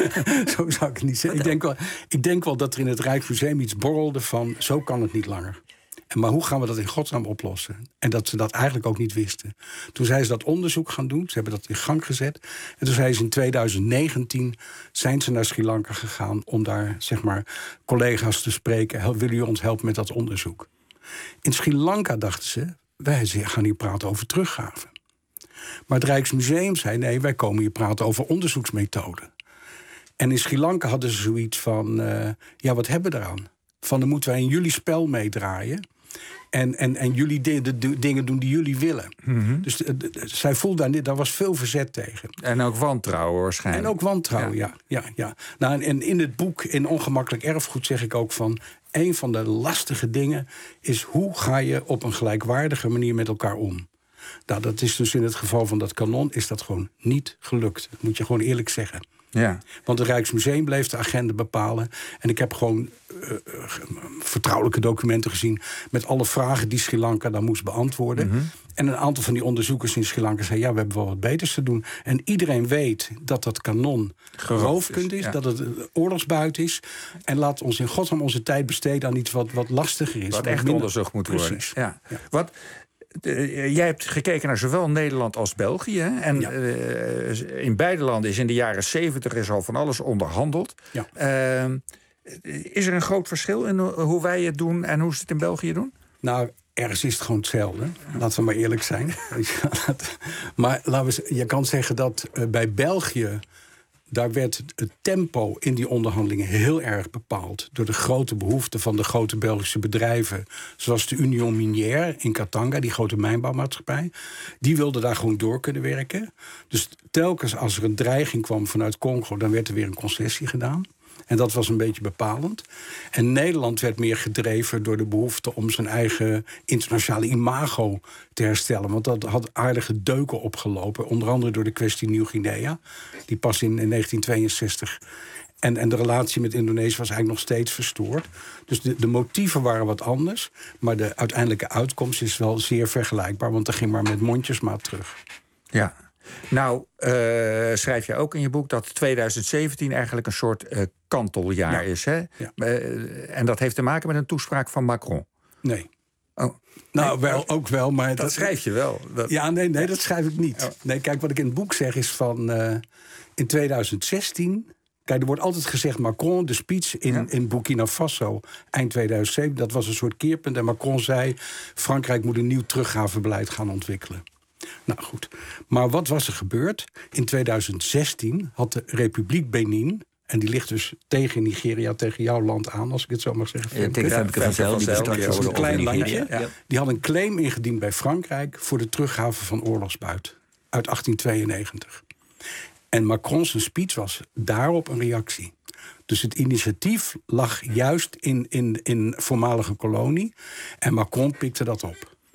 Zo zou ik het niet zeggen. Ik denk, wel, ik denk wel dat er in het Rijksmuseum iets borrelde van, zo kan het niet langer. En maar hoe gaan we dat in godsnaam oplossen? En dat ze dat eigenlijk ook niet wisten. Toen zijn ze dat onderzoek gaan doen. Ze hebben dat in gang gezet. En toen zijn ze in tweeduizend negentien zijn ze naar Sri Lanka gegaan om daar, zeg maar, collega's te spreken. Willen jullie ons helpen met dat onderzoek? In Sri Lanka dachten ze, wij gaan hier praten over teruggave. Maar het Rijksmuseum zei, nee, wij komen hier praten over onderzoeksmethoden. En in Sri Lanka hadden ze zoiets van, uh, ja, wat hebben we eraan? Van, dan moeten wij in jullie spel meedraaien. En, en, en jullie de, de, de dingen doen die jullie willen. Mm-hmm. Dus de, de, de, zij voelden daar, daar was veel verzet tegen. En ook wantrouwen waarschijnlijk. En ook wantrouwen, ja. ja, ja, ja. Nou, en, en in het boek, in Ongemakkelijk Erfgoed, zeg ik ook van, een van de lastige dingen is, hoe ga je op een gelijkwaardige manier met elkaar om? Nou, dat is dus in het geval van dat kanon is dat gewoon niet gelukt. Dat moet je gewoon eerlijk zeggen. Ja. Want het Rijksmuseum bleef de agenda bepalen. En ik heb gewoon uh, vertrouwelijke documenten gezien met alle vragen die Sri Lanka dan moest beantwoorden. Mm-hmm. En een aantal van die onderzoekers in Sri Lanka zei, ja, we hebben wel wat beters te doen. En iedereen weet dat dat kanon roofkunst is, ja. dat het oorlogsbuit is. En laat ons in godsnaam onze tijd besteden aan iets wat, wat lastiger is. Wat echt minder onderzocht moet worden. Precies. Ja. Ja. Wat... Uh, jij hebt gekeken naar zowel Nederland als België. Hè? En ja. uh, in beide landen is in de jaren zeventig is al van alles onderhandeld. Ja. Uh, is er een groot verschil in hoe wij het doen en hoe ze het in België doen? Nou, ergens is het gewoon hetzelfde. Laten we maar eerlijk zijn. Maar laten we, je kan zeggen dat uh, bij België, daar werd het tempo in die onderhandelingen heel erg bepaald door de grote behoeften van de grote Belgische bedrijven, zoals de Union Minière in Katanga, die grote mijnbouwmaatschappij. Die wilden daar gewoon door kunnen werken. Dus telkens als er een dreiging kwam vanuit Congo, dan werd er weer een concessie gedaan. En dat was een beetje bepalend. En Nederland werd meer gedreven door de behoefte om zijn eigen internationale imago te herstellen. Want dat had aardige deuken opgelopen. Onder andere door de kwestie Nieuw-Guinea. Die pas in, in negentien tweeënzestig. En, en de relatie met Indonesië was eigenlijk nog steeds verstoord. Dus de, de motieven waren wat anders. Maar de uiteindelijke uitkomst is wel zeer vergelijkbaar. Want dat ging maar met mondjesmaat terug. Ja. Nou, uh, schrijf je ook in je boek dat tweeduizend zeventien eigenlijk een soort uh, kanteljaar ja. is. Hè? Ja. Uh, en dat heeft te maken met een toespraak van Macron. Nee. Oh. Nou, nee, wel, ook wel, maar... Dat, dat schrijf je wel. Dat... Ja, nee, nee, dat schrijf ik niet. Oh. Nee, kijk, wat ik in het boek zeg is van... Uh, in tweeduizend zestien... Kijk, er wordt altijd gezegd, Macron, de speech in, ja. in Burkina Faso eind tweeduizend zeven... dat was een soort keerpunt. En Macron zei, Frankrijk moet een nieuw teruggavebeleid gaan ontwikkelen. Nou goed, maar wat was er gebeurd? In tweeduizend zestien had de Republiek Benin, en die ligt dus tegen Nigeria, tegen jouw land aan, als ik het zo mag zeggen. Ja, tegen Femke van Zijl, die straks over een klein landje. Ja. Die had een claim ingediend bij Frankrijk voor de teruggave van oorlogsbuit uit achttien tweeënnegentig. En Macron's speech was daarop een reactie. Dus het initiatief lag juist in, in, in voormalige kolonie. En Macron pikte dat op.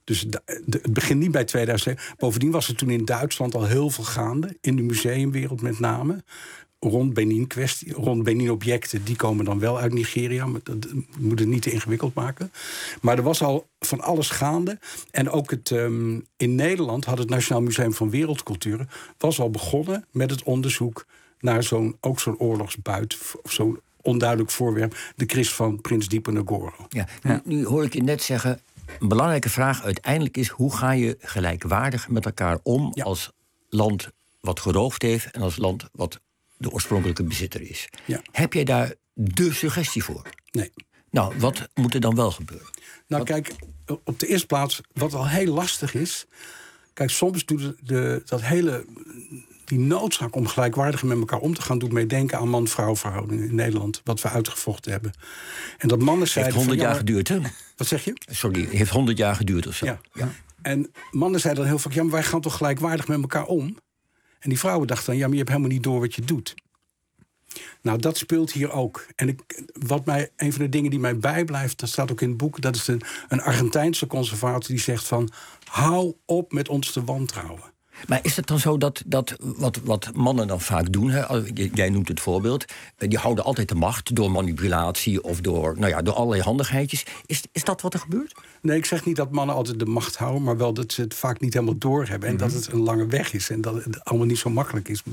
Dus de, de, het begint niet bij tweeduizend zeven. Bovendien was er toen in Duitsland al heel veel gaande. In de museumwereld met name. Rond Benin-kwestie, rond Benin-objecten. Die komen dan wel uit Nigeria. Maar dat moet het niet te ingewikkeld maken. Maar er was al van alles gaande. En ook het, um, in Nederland had het Nationaal Museum van Wereldcultuur... was al begonnen met het onderzoek naar zo'n, ook zo'n oorlogsbuit. Zo'n onduidelijk voorwerp. De kris van prins Diponegoro. Ja, nu, nu hoor ik je net zeggen... Een belangrijke vraag uiteindelijk is... hoe ga je gelijkwaardig met elkaar om... Ja. als land wat geroofd heeft... en als land wat de oorspronkelijke bezitter is. Ja. Heb jij daar de suggestie voor? Nee. Nou, wat moet er dan wel gebeuren? Nou, wat... kijk, op de eerste plaats, wat al heel lastig is... Kijk, soms doet de, de, dat hele... die noodzaak om gelijkwaardig met elkaar om te gaan... doet mij denken aan man-vrouw verhoudingen in Nederland... wat we uitgevochten hebben. En dat mannen zeiden... Het heeft honderd van, jaar ja, geduurd, hè? Wat zeg je? Sorry, het heeft honderd jaar geduurd of zo. Ja. Ja. En mannen zeiden dan heel vaak... ja, maar wij gaan toch gelijkwaardig met elkaar om? En die vrouwen dachten dan... ja, maar je hebt helemaal niet door wat je doet. Nou, dat speelt hier ook. En ik, wat mij, een van de dingen die mij bijblijft... dat staat ook in het boek... dat is een, een Argentijnse conservator die zegt van... hou op met ons te wantrouwen. Maar is het dan zo dat, dat wat, wat mannen dan vaak doen... Hè, jij noemt het voorbeeld... die houden altijd de macht door manipulatie... of door, nou ja, door allerlei handigheidjes. Is, is dat wat er gebeurt? Nee, ik zeg niet dat mannen altijd de macht houden... maar wel dat ze het vaak niet helemaal doorhebben... en mm-hmm. dat het een lange weg is en dat het allemaal niet zo makkelijk is.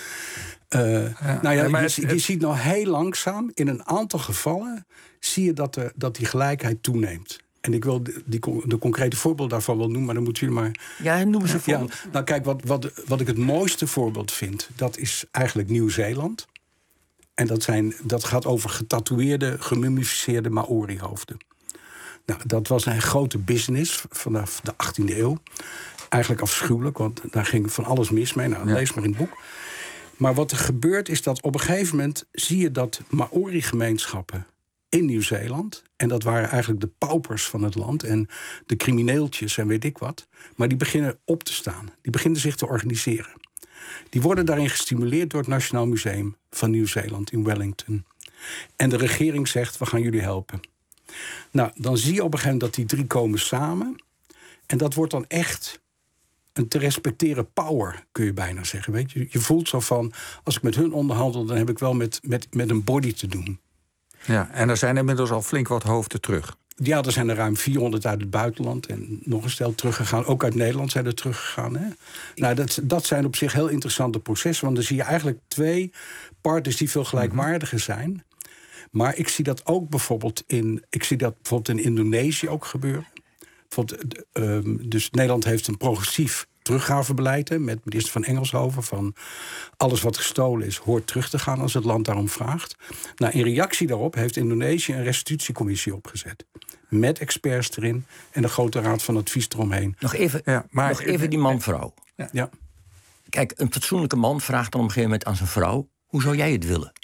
Uh, ja, nou ja, je, je, je ziet nou heel langzaam... in een aantal gevallen zie je dat, er, dat die gelijkheid toeneemt. En ik wil de, die, de concrete voorbeeld daarvan wel noemen... maar dan moeten jullie maar... Ja, noem ze een voorbeeld. Ja, nou kijk, wat, wat, wat ik het mooiste voorbeeld vind... dat is eigenlijk Nieuw-Zeeland. En dat, zijn, dat gaat over getatoeëerde, gemummificeerde Maori-hoofden. Nou, dat was een grote business vanaf de achttiende eeuw. Eigenlijk afschuwelijk, want daar ging van alles mis mee. Nou, lees maar in het boek. Maar wat er gebeurt is dat op een gegeven moment... zie je dat Maori-gemeenschappen in Nieuw-Zeeland... en dat waren eigenlijk de paupers van het land... en de crimineeltjes en weet ik wat... maar die beginnen op te staan. Die beginnen zich te organiseren. Die worden daarin gestimuleerd door het Nationaal Museum van Nieuw-Zeeland in Wellington. En de regering zegt, we gaan jullie helpen. Nou, dan zie je op een gegeven moment dat die drie komen samen... en dat wordt dan echt een te respecteren power, kun je bijna zeggen. Weet je? Je voelt zo van, als ik met hun onderhandel... dan heb ik wel met, met, met een body te doen. Ja, en er zijn inmiddels al flink wat hoofden terug. Ja, er zijn er ruim vierhonderd uit het buitenland en nog een stel teruggegaan. Ook uit Nederland zijn er teruggegaan. Hè? Nou, dat, dat zijn op zich heel interessante processen... want dan zie je eigenlijk twee partners die veel gelijkwaardiger zijn. Maar ik zie dat ook bijvoorbeeld in, ik zie dat bijvoorbeeld in Indonesië ook gebeuren. Bijvoorbeeld, um, dus Nederland heeft een progressief teruggavenbeleid... Hè, met minister van Engelshoven van alles wat gestolen is... hoort terug te gaan als het land daarom vraagt. Nou, in reactie daarop heeft Indonesië een restitutiecommissie opgezet. Met experts erin en de grote raad van advies eromheen. Nog even, ja, maar, nog even die man-vrouw. Ja. Ja. Kijk, een fatsoenlijke man vraagt dan op een gegeven moment aan zijn vrouw... hoe zou jij het willen?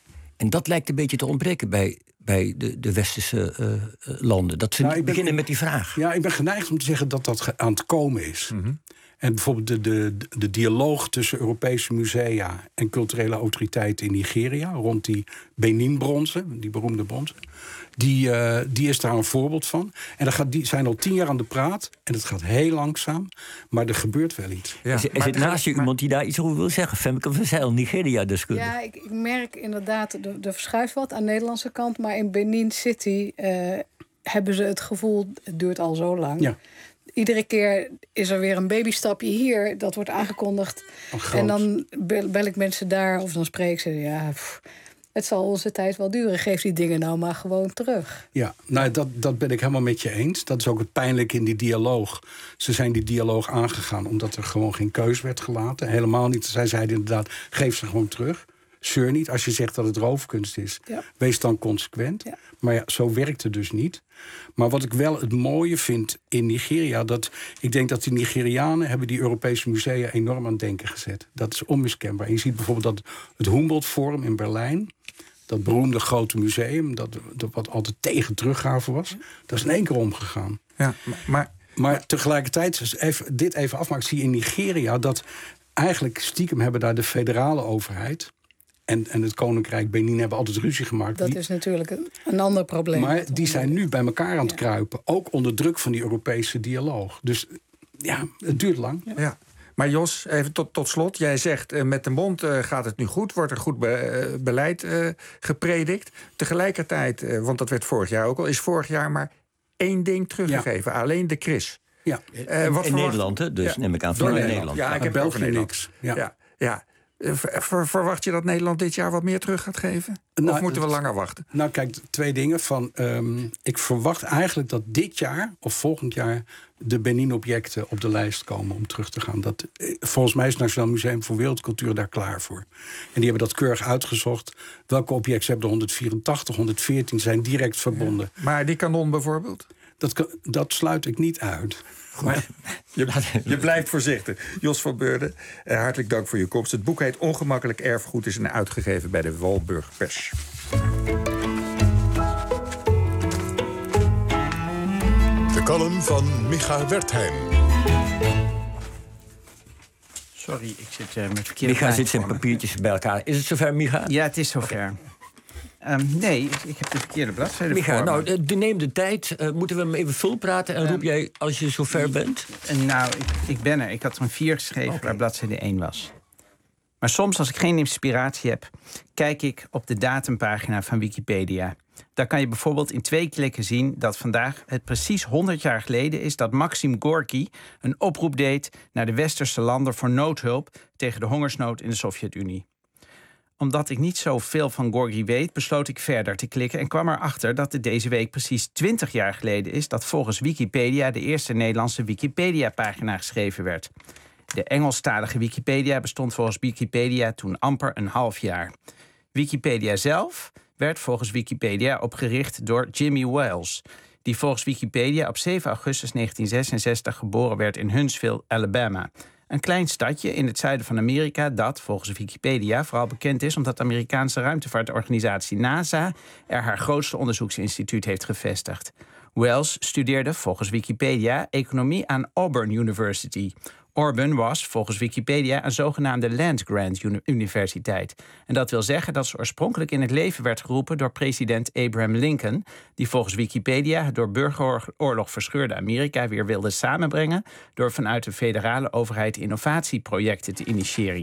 En dat lijkt een beetje te ontbreken bij... bij de, de westerse uh, landen. Dat ze nou, niet beginnen ben, met die vraag. Ja, ik ben geneigd om te zeggen dat dat aan het komen is. Mm-hmm. En bijvoorbeeld de, de, de dialoog tussen Europese musea... en culturele autoriteiten in Nigeria... rond die Benin-bronzen, die beroemde bronzen... Die, uh, die is daar een voorbeeld van. En dat gaat, die zijn al tien jaar aan de praat. En het gaat heel langzaam. Maar er gebeurt wel iets. Ja. Is, is het naast je maar, iemand die daar iets over wil zeggen? Femke van Zijl, Nigeria-deskundige. Ja, ik, ik merk inderdaad, er, er verschuift wat aan de Nederlandse kant. Maar in Benin City uh, hebben ze het gevoel... het duurt al zo lang. Ja. Iedere keer is er weer een babystapje hier. Dat wordt aangekondigd. Oh, en dan bel, bel ik mensen daar of dan spreek ik ze... ja. Pff, het zal onze tijd wel duren. Geef die dingen nou maar gewoon terug. Ja, nou, dat, dat ben ik helemaal met je eens. Dat is ook het pijnlijke in die dialoog. Ze zijn die dialoog aangegaan omdat er gewoon geen keus werd gelaten. Helemaal niet. Zij zeiden inderdaad, geef ze gewoon terug. Zeur niet als je zegt dat het roofkunst is. Ja. Wees dan consequent. Ja. Maar ja, zo werkt het dus niet. Maar wat ik wel het mooie vind in Nigeria... dat ik denk dat die Nigerianen hebben die Europese musea enorm aan het denken gezet. Dat is onmiskenbaar. En je ziet bijvoorbeeld dat het Humboldt Forum in Berlijn... dat beroemde grote museum, dat, dat wat altijd tegen teruggave was... dat is in één keer omgegaan. Ja, maar, maar tegelijkertijd, even, dit even afmaken, zie je in Nigeria... dat eigenlijk stiekem hebben daar de federale overheid... en, en het Koninkrijk Benin hebben altijd ruzie gemaakt. Dat die, is natuurlijk een, een ander probleem. Maar die zijn nu bij elkaar aan het kruipen. Ook onder druk van die Europese dialoog. Dus ja, het duurt lang. Ja. Ja. Maar Jos, even tot, tot slot. Jij zegt, uh, met de mond uh, gaat het nu goed. Wordt er goed be, uh, beleid uh, gepredikt. Tegelijkertijd, uh, want dat werd vorig jaar ook al... is vorig jaar maar één ding teruggegeven. Ja. Alleen de Kris. Ja. Uh, in wat in Nederland, hè? Dus ja. neem ik aan. Door Nederland. Nederland. Ja, ik heb België Nederland. niks. Ja. Ja. Ja. Ver, ver, verwacht je dat Nederland dit jaar wat meer terug gaat geven? Nou, of moeten we het, langer wachten? Nou, kijk, twee dingen. Van, um, ik verwacht eigenlijk dat dit jaar of volgend jaar de Benin-objecten op de lijst komen om terug te gaan. Dat, volgens mij is het Nationaal Museum voor Wereldcultuur daar klaar voor. En die hebben dat keurig uitgezocht. Welke objecten ze hebben er honderdvierentachtig, honderdveertien zijn direct verbonden. Ja, maar die kanon bijvoorbeeld? Dat, dat sluit ik niet uit. Maar je, je blijft voorzichtig. Jos van Beurden, eh, hartelijk dank voor je komst. Het boek heet Ongemakkelijk Erfgoed, is uitgegeven bij de Walburg Pers. De column van Micha Wertheim. Sorry, ik zit uh, met verkeerde Micha zit zijn papiertjes bij elkaar. Is het zover, Micha? Ja, het is zover. Um, nee, ik heb de verkeerde bladzijde Micha, voor nou, de, de neem de tijd. Uh, moeten we hem even volpraten en um, roep jij als je zover bent? Uh, nou, ik, ik ben er. Ik had er een vier geschreven okay. waar bladzijde één was. Maar soms, als ik geen inspiratie heb, kijk ik op de datumpagina van Wikipedia. Daar kan je bijvoorbeeld in twee klikken zien dat vandaag het precies honderd jaar geleden is dat Maxim Gorky een oproep deed naar de westerse landen voor noodhulp tegen de hongersnood in de Sovjet-Unie. Omdat ik niet zoveel van Gorky weet, besloot ik verder te klikken en kwam erachter dat het deze week precies twintig jaar geleden is dat volgens Wikipedia de eerste Nederlandse Wikipedia-pagina geschreven werd. De Engelstalige Wikipedia bestond volgens Wikipedia toen amper een half jaar. Wikipedia zelf werd volgens Wikipedia opgericht door Jimmy Wales, die volgens Wikipedia op zeven augustus negentien zesenzestig geboren werd in Huntsville, Alabama. Een klein stadje in het zuiden van Amerika dat, volgens Wikipedia, vooral bekend is omdat de Amerikaanse ruimtevaartorganisatie NASA er haar grootste onderzoeksinstituut heeft gevestigd. Wells studeerde volgens Wikipedia economie aan Auburn University. Auburn was volgens Wikipedia een zogenaamde land-grant universiteit. En dat wil zeggen dat ze oorspronkelijk in het leven werd geroepen door president Abraham Lincoln, die volgens Wikipedia het door burgeroorlog verscheurde Amerika weer wilde samenbrengen door vanuit de federale overheid innovatieprojecten te initiëren.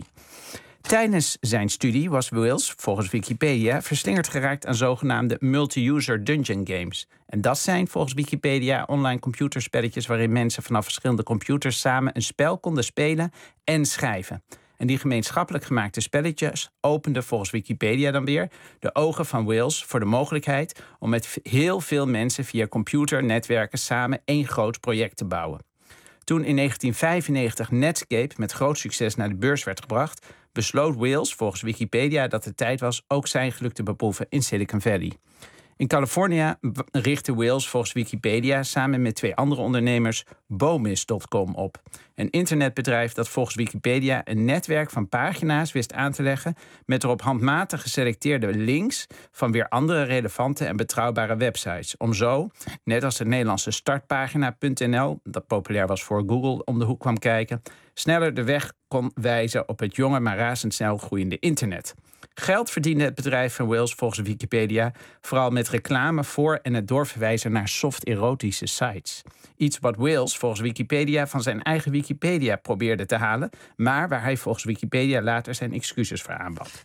Tijdens zijn studie was Wales, volgens Wikipedia, verslingerd geraakt aan zogenaamde multi-user dungeon games. En dat zijn volgens Wikipedia online computerspelletjes waarin mensen vanaf verschillende computers samen een spel konden spelen en schrijven. En die gemeenschappelijk gemaakte spelletjes openden volgens Wikipedia dan weer de ogen van Wales voor de mogelijkheid om met heel veel mensen via computernetwerken samen één groot project te bouwen. Toen in negentien vijfennegentig Netscape met groot succes naar de beurs werd gebracht, besloot Wales volgens Wikipedia dat het tijd was ook zijn geluk te beproeven in Silicon Valley. In Californië richtte Wales volgens Wikipedia samen met twee andere ondernemers Bomis punt com op. Een internetbedrijf dat volgens Wikipedia een netwerk van pagina's wist aan te leggen met erop handmatig geselecteerde links van weer andere relevante en betrouwbare websites. Om zo, net als de Nederlandse startpagina punt n l, dat populair was voor Google om de hoek kwam kijken, sneller de weg kon wijzen op het jonge maar razendsnel groeiende internet. Geld verdiende het bedrijf van Wales volgens Wikipedia vooral met reclame voor en het doorverwijzen naar soft-erotische sites. Iets wat Wales volgens Wikipedia van zijn eigen Wikipedia probeerde te halen, maar waar hij volgens Wikipedia later zijn excuses voor aanbad.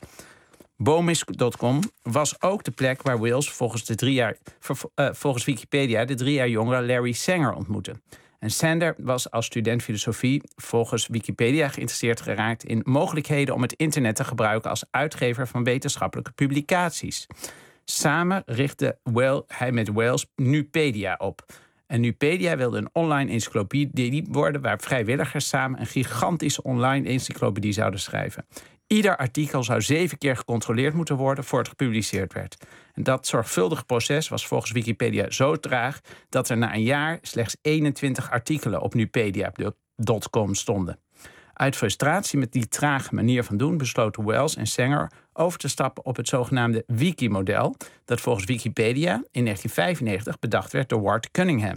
Bomis punt com was ook de plek waar Wales volgens, de drie jaar, uh, volgens Wikipedia de drie jaar jongere Larry Sanger ontmoette. En Sander was als student filosofie volgens Wikipedia geïnteresseerd geraakt in mogelijkheden om het internet te gebruiken als uitgever van wetenschappelijke publicaties. Samen richtte Well, hij met Wales Nupedia op. En Nupedia wilde een online encyclopedie worden waar vrijwilligers samen een gigantische online encyclopedie zouden schrijven. Ieder artikel zou zeven keer gecontroleerd moeten worden voor het gepubliceerd werd. En dat zorgvuldige proces was volgens Wikipedia zo traag dat er na een jaar slechts eenentwintig artikelen op nupedia punt com stonden. Uit frustratie met die trage manier van doen besloten Wells en Sanger over te stappen op het zogenaamde Wiki-model, dat volgens Wikipedia in negentien vijfennegentig bedacht werd door Ward Cunningham.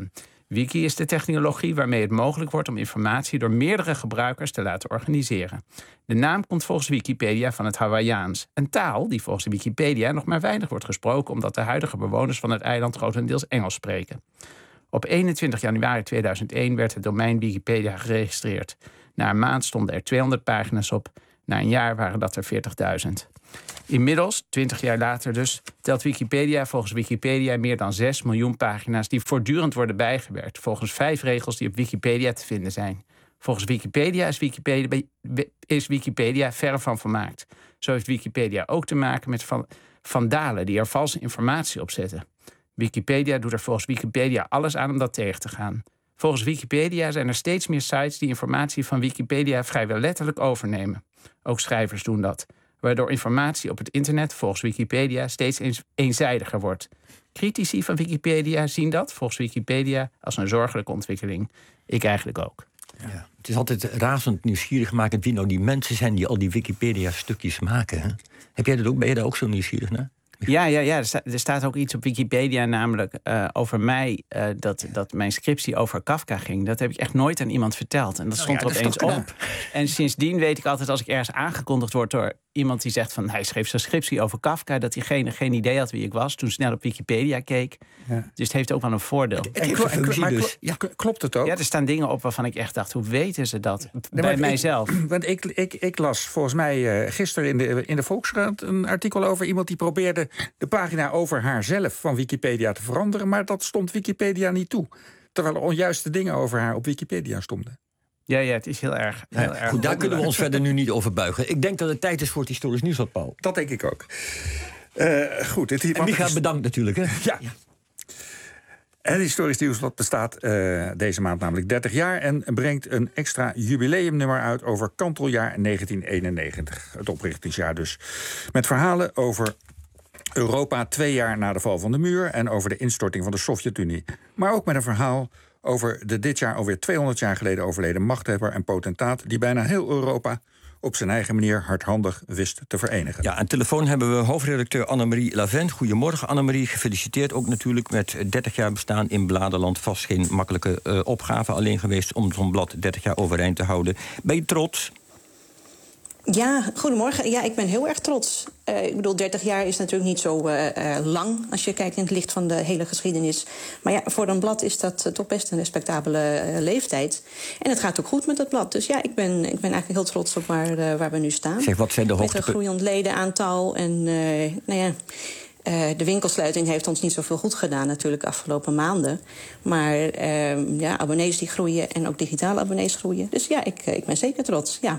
Wiki is de technologie waarmee het mogelijk wordt om informatie door meerdere gebruikers te laten organiseren. De naam komt volgens Wikipedia van het Hawaiiaans, een taal die volgens de Wikipedia nog maar weinig wordt gesproken omdat de huidige bewoners van het eiland grotendeels Engels spreken. Op eenentwintig januari tweeduizend één werd het domein Wikipedia geregistreerd. Na een maand stonden er tweehonderd pagina's op, na een jaar waren dat er veertigduizend. Inmiddels, twintig jaar later dus, telt Wikipedia volgens Wikipedia meer dan zes miljoen pagina's die voortdurend worden bijgewerkt, volgens vijf regels die op Wikipedia te vinden zijn. Volgens Wikipedia is Wikipedia, is Wikipedia verre van volmaakt. Zo heeft Wikipedia ook te maken met van, vandalen die er valse informatie op zetten. Wikipedia doet er volgens Wikipedia alles aan om dat tegen te gaan. Volgens Wikipedia zijn er steeds meer sites die informatie van Wikipedia vrijwel letterlijk overnemen. Ook schrijvers doen dat, waardoor informatie op het internet volgens Wikipedia steeds eens eenzijdiger wordt. Critici van Wikipedia zien dat volgens Wikipedia als een zorgelijke ontwikkeling. Ik eigenlijk ook. Ja. Het is altijd razend nieuwsgierig maken wie nou die mensen zijn die al die Wikipedia-stukjes maken. Hè? Heb jij dat ook? Ben je daar ook zo nieuwsgierig naar? Ja, ja, ja. Er, sta, er staat ook iets op Wikipedia, namelijk uh, over mij, uh, dat, dat mijn scriptie over Kafka ging. Dat heb ik echt nooit aan iemand verteld. En dat stond oh ja, er opeens op. En sindsdien weet ik altijd, als ik ergens aangekondigd word door iemand die zegt van hij schreef zijn scriptie over Kafka, dat diegene geen idee had wie ik was, toen snel op Wikipedia keek. Ja. Dus het heeft ook wel een voordeel. Het heeft een functie, maar dus. Ja, klopt het ook? Ja, er staan dingen op waarvan ik echt dacht, hoe weten ze dat? Nee, bij mijzelf. Ik, want ik, ik, ik las volgens mij uh, gisteren in de, in de Volkskrant een artikel over iemand die probeerde de pagina over haarzelf van Wikipedia te veranderen, maar dat stond Wikipedia niet toe. Terwijl er onjuiste dingen over haar op Wikipedia stonden. Ja, ja, het is heel erg. Heel ja, erg goed, daar kunnen we ons verder nu niet over buigen. Ik denk dat het tijd is voor het historisch nieuws, Paul. Dat denk ik ook. Uh, goed, het, en Micha, bedankt natuurlijk. Hè? Ja. ja. Het historisch nieuwsblad bestaat uh, deze maand namelijk dertig jaar en brengt een extra jubileumnummer uit over kanteljaar negentien eenennegentig. Het oprichtingsjaar dus. Met verhalen over Europa twee jaar na de val van de muur en over de instorting van de Sovjet-Unie. Maar ook met een verhaal over de dit jaar alweer tweehonderd jaar geleden overleden machthebber en potentaat die bijna heel Europa op zijn eigen manier hardhandig wist te verenigen. Ja, aan telefoon hebben we hoofdredacteur Annemarie Lavent. Goedemorgen Annemarie, gefeliciteerd ook natuurlijk met dertig jaar bestaan in Bladerland. Vast geen makkelijke uh, opgave alleen geweest om zo'n blad dertig jaar overeind te houden. Ben je trots? Ja, goedemorgen. Ja, ik ben heel erg trots. Uh, ik bedoel, dertig jaar is natuurlijk niet zo uh, uh, lang als je kijkt in het licht van de hele geschiedenis. Maar ja, voor een blad is dat uh, toch best een respectabele uh, leeftijd. En het gaat ook goed met het blad. Dus ja, ik ben, ik ben eigenlijk heel trots op waar, uh, waar we nu staan. Zeg, wat zijn de hoogte... Met een groeiend ledenaantal en uh, nou ja... Uh, de winkelsluiting heeft ons niet zoveel goed gedaan natuurlijk de afgelopen maanden. Maar uh, ja, abonnees die groeien en ook digitale abonnees groeien. Dus ja, ik, ik ben zeker trots, ja.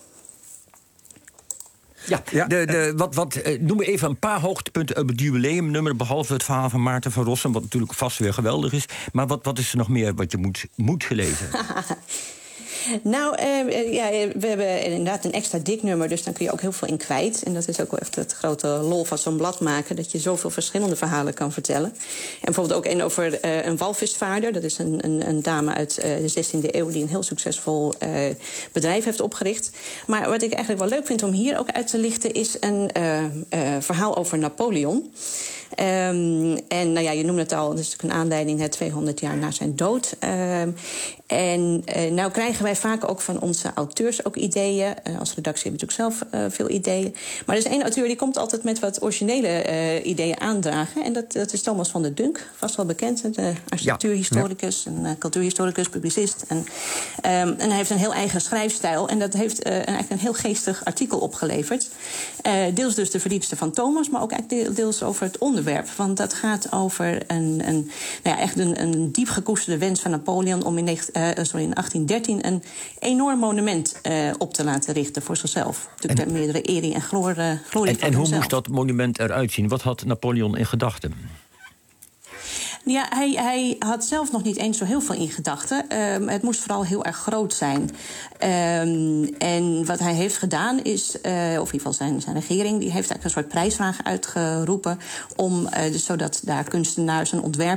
Ja, ja. De, de, wat, wat, uh, noem me even een paar hoogtepunten op het jubileumnummer, behalve het verhaal van Maarten van Rossum, wat natuurlijk vast weer geweldig is. Maar wat, wat is er nog meer wat je moet, moet gelezen? Nou, uh, ja, we hebben inderdaad een extra dik nummer, dus dan kun je ook heel veel in kwijt. En dat is ook wel echt het grote lol van zo'n blad maken, dat je zoveel verschillende verhalen kan vertellen. En bijvoorbeeld ook een over uh, een walvisvaarder. Dat is een, een, een dame uit uh, de zestiende eeuw die een heel succesvol uh, bedrijf heeft opgericht. Maar wat ik eigenlijk wel leuk vind om hier ook uit te lichten is een uh, uh, verhaal over Napoleon. Um, en nou ja, je noemde het al, dat is natuurlijk een aanleiding, hè, tweehonderd jaar na zijn dood. Um, en uh, nou krijgen wij vaak ook van onze auteurs ook ideeën. Uh, als redactie hebben we natuurlijk zelf uh, veel ideeën. Maar er is één auteur die komt altijd met wat originele uh, ideeën aandragen. En dat, dat is Thomas van der Dunk, vast wel bekend. De architectuurhistoricus, ja. en uh, cultuurhistoricus, publicist. En, um, en hij heeft een heel eigen schrijfstijl. En dat heeft uh, eigenlijk een heel geestig artikel opgeleverd. Uh, deels dus de verdiensten van Thomas, maar ook eigenlijk deels over het onderwerp. Want dat gaat over een, een, nou ja, echt een, een diep gekoesterde wens van Napoleon om in, uh, sorry, in achttien dertien een enorm monument uh, op te laten richten voor zichzelf. Natuurlijk en, meerdere ering en glorie, uh, glorie en, van en hoe hemzelf. moest dat monument eruit zien? Wat had Napoleon in gedachten? Ja, hij, hij had zelf nog niet eens zo heel veel in gedachten. Um, het moest vooral heel erg groot zijn. Um, en wat hij heeft gedaan is, uh, of in ieder geval zijn, zijn regering, die heeft eigenlijk een soort prijsvraag uitgeroepen om, uh, dus zodat daar kunstenaars en ontwerpers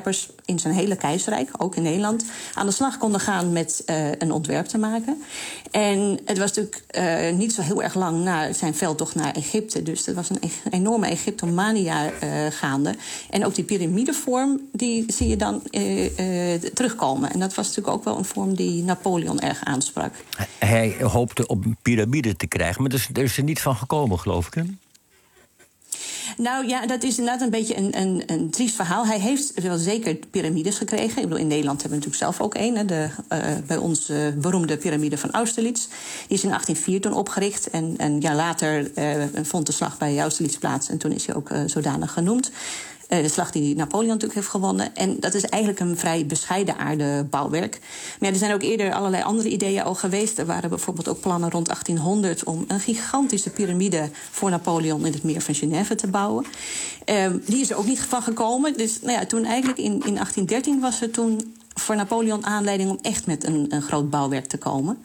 in zijn hele keizerrijk, ook in Nederland, aan de slag konden gaan met uh, een ontwerp te maken. En het was natuurlijk uh, niet zo heel erg lang na zijn veldtocht naar Egypte. Dus er was een e- enorme Egyptomania uh, gaande. En ook die piramidevorm, die zie je dan uh, uh, terugkomen. En dat was natuurlijk ook wel een vorm die Napoleon erg aansprak. Hij hoopte op een piramide te krijgen, maar er is er niet van gekomen, geloof ik, hè? Nou ja, dat is inderdaad een beetje een, een, een triest verhaal. Hij heeft wel zeker piramides gekregen. Ik bedoel, in Nederland hebben we natuurlijk zelf ook een. De, uh, bij ons uh, beroemde piramide van Austerlitz. Die is in achttien vier toen opgericht. En een jaar later uh, vond de slag bij Austerlitz plaats. En toen is hij ook uh, zodanig genoemd. Uh, de slag die Napoleon natuurlijk heeft gewonnen. En dat is eigenlijk een vrij bescheiden aarde bouwwerk. Maar ja, er zijn ook eerder allerlei andere ideeën al geweest. Er waren bijvoorbeeld ook plannen rond achttienhonderd... om een gigantische piramide voor Napoleon in het meer van Genève te bouwen. Uh, die is er ook niet van gekomen. Dus nou ja, toen eigenlijk in, in achttien dertien was er toen voor Napoleon aanleiding om echt met een, een groot bouwwerk te komen.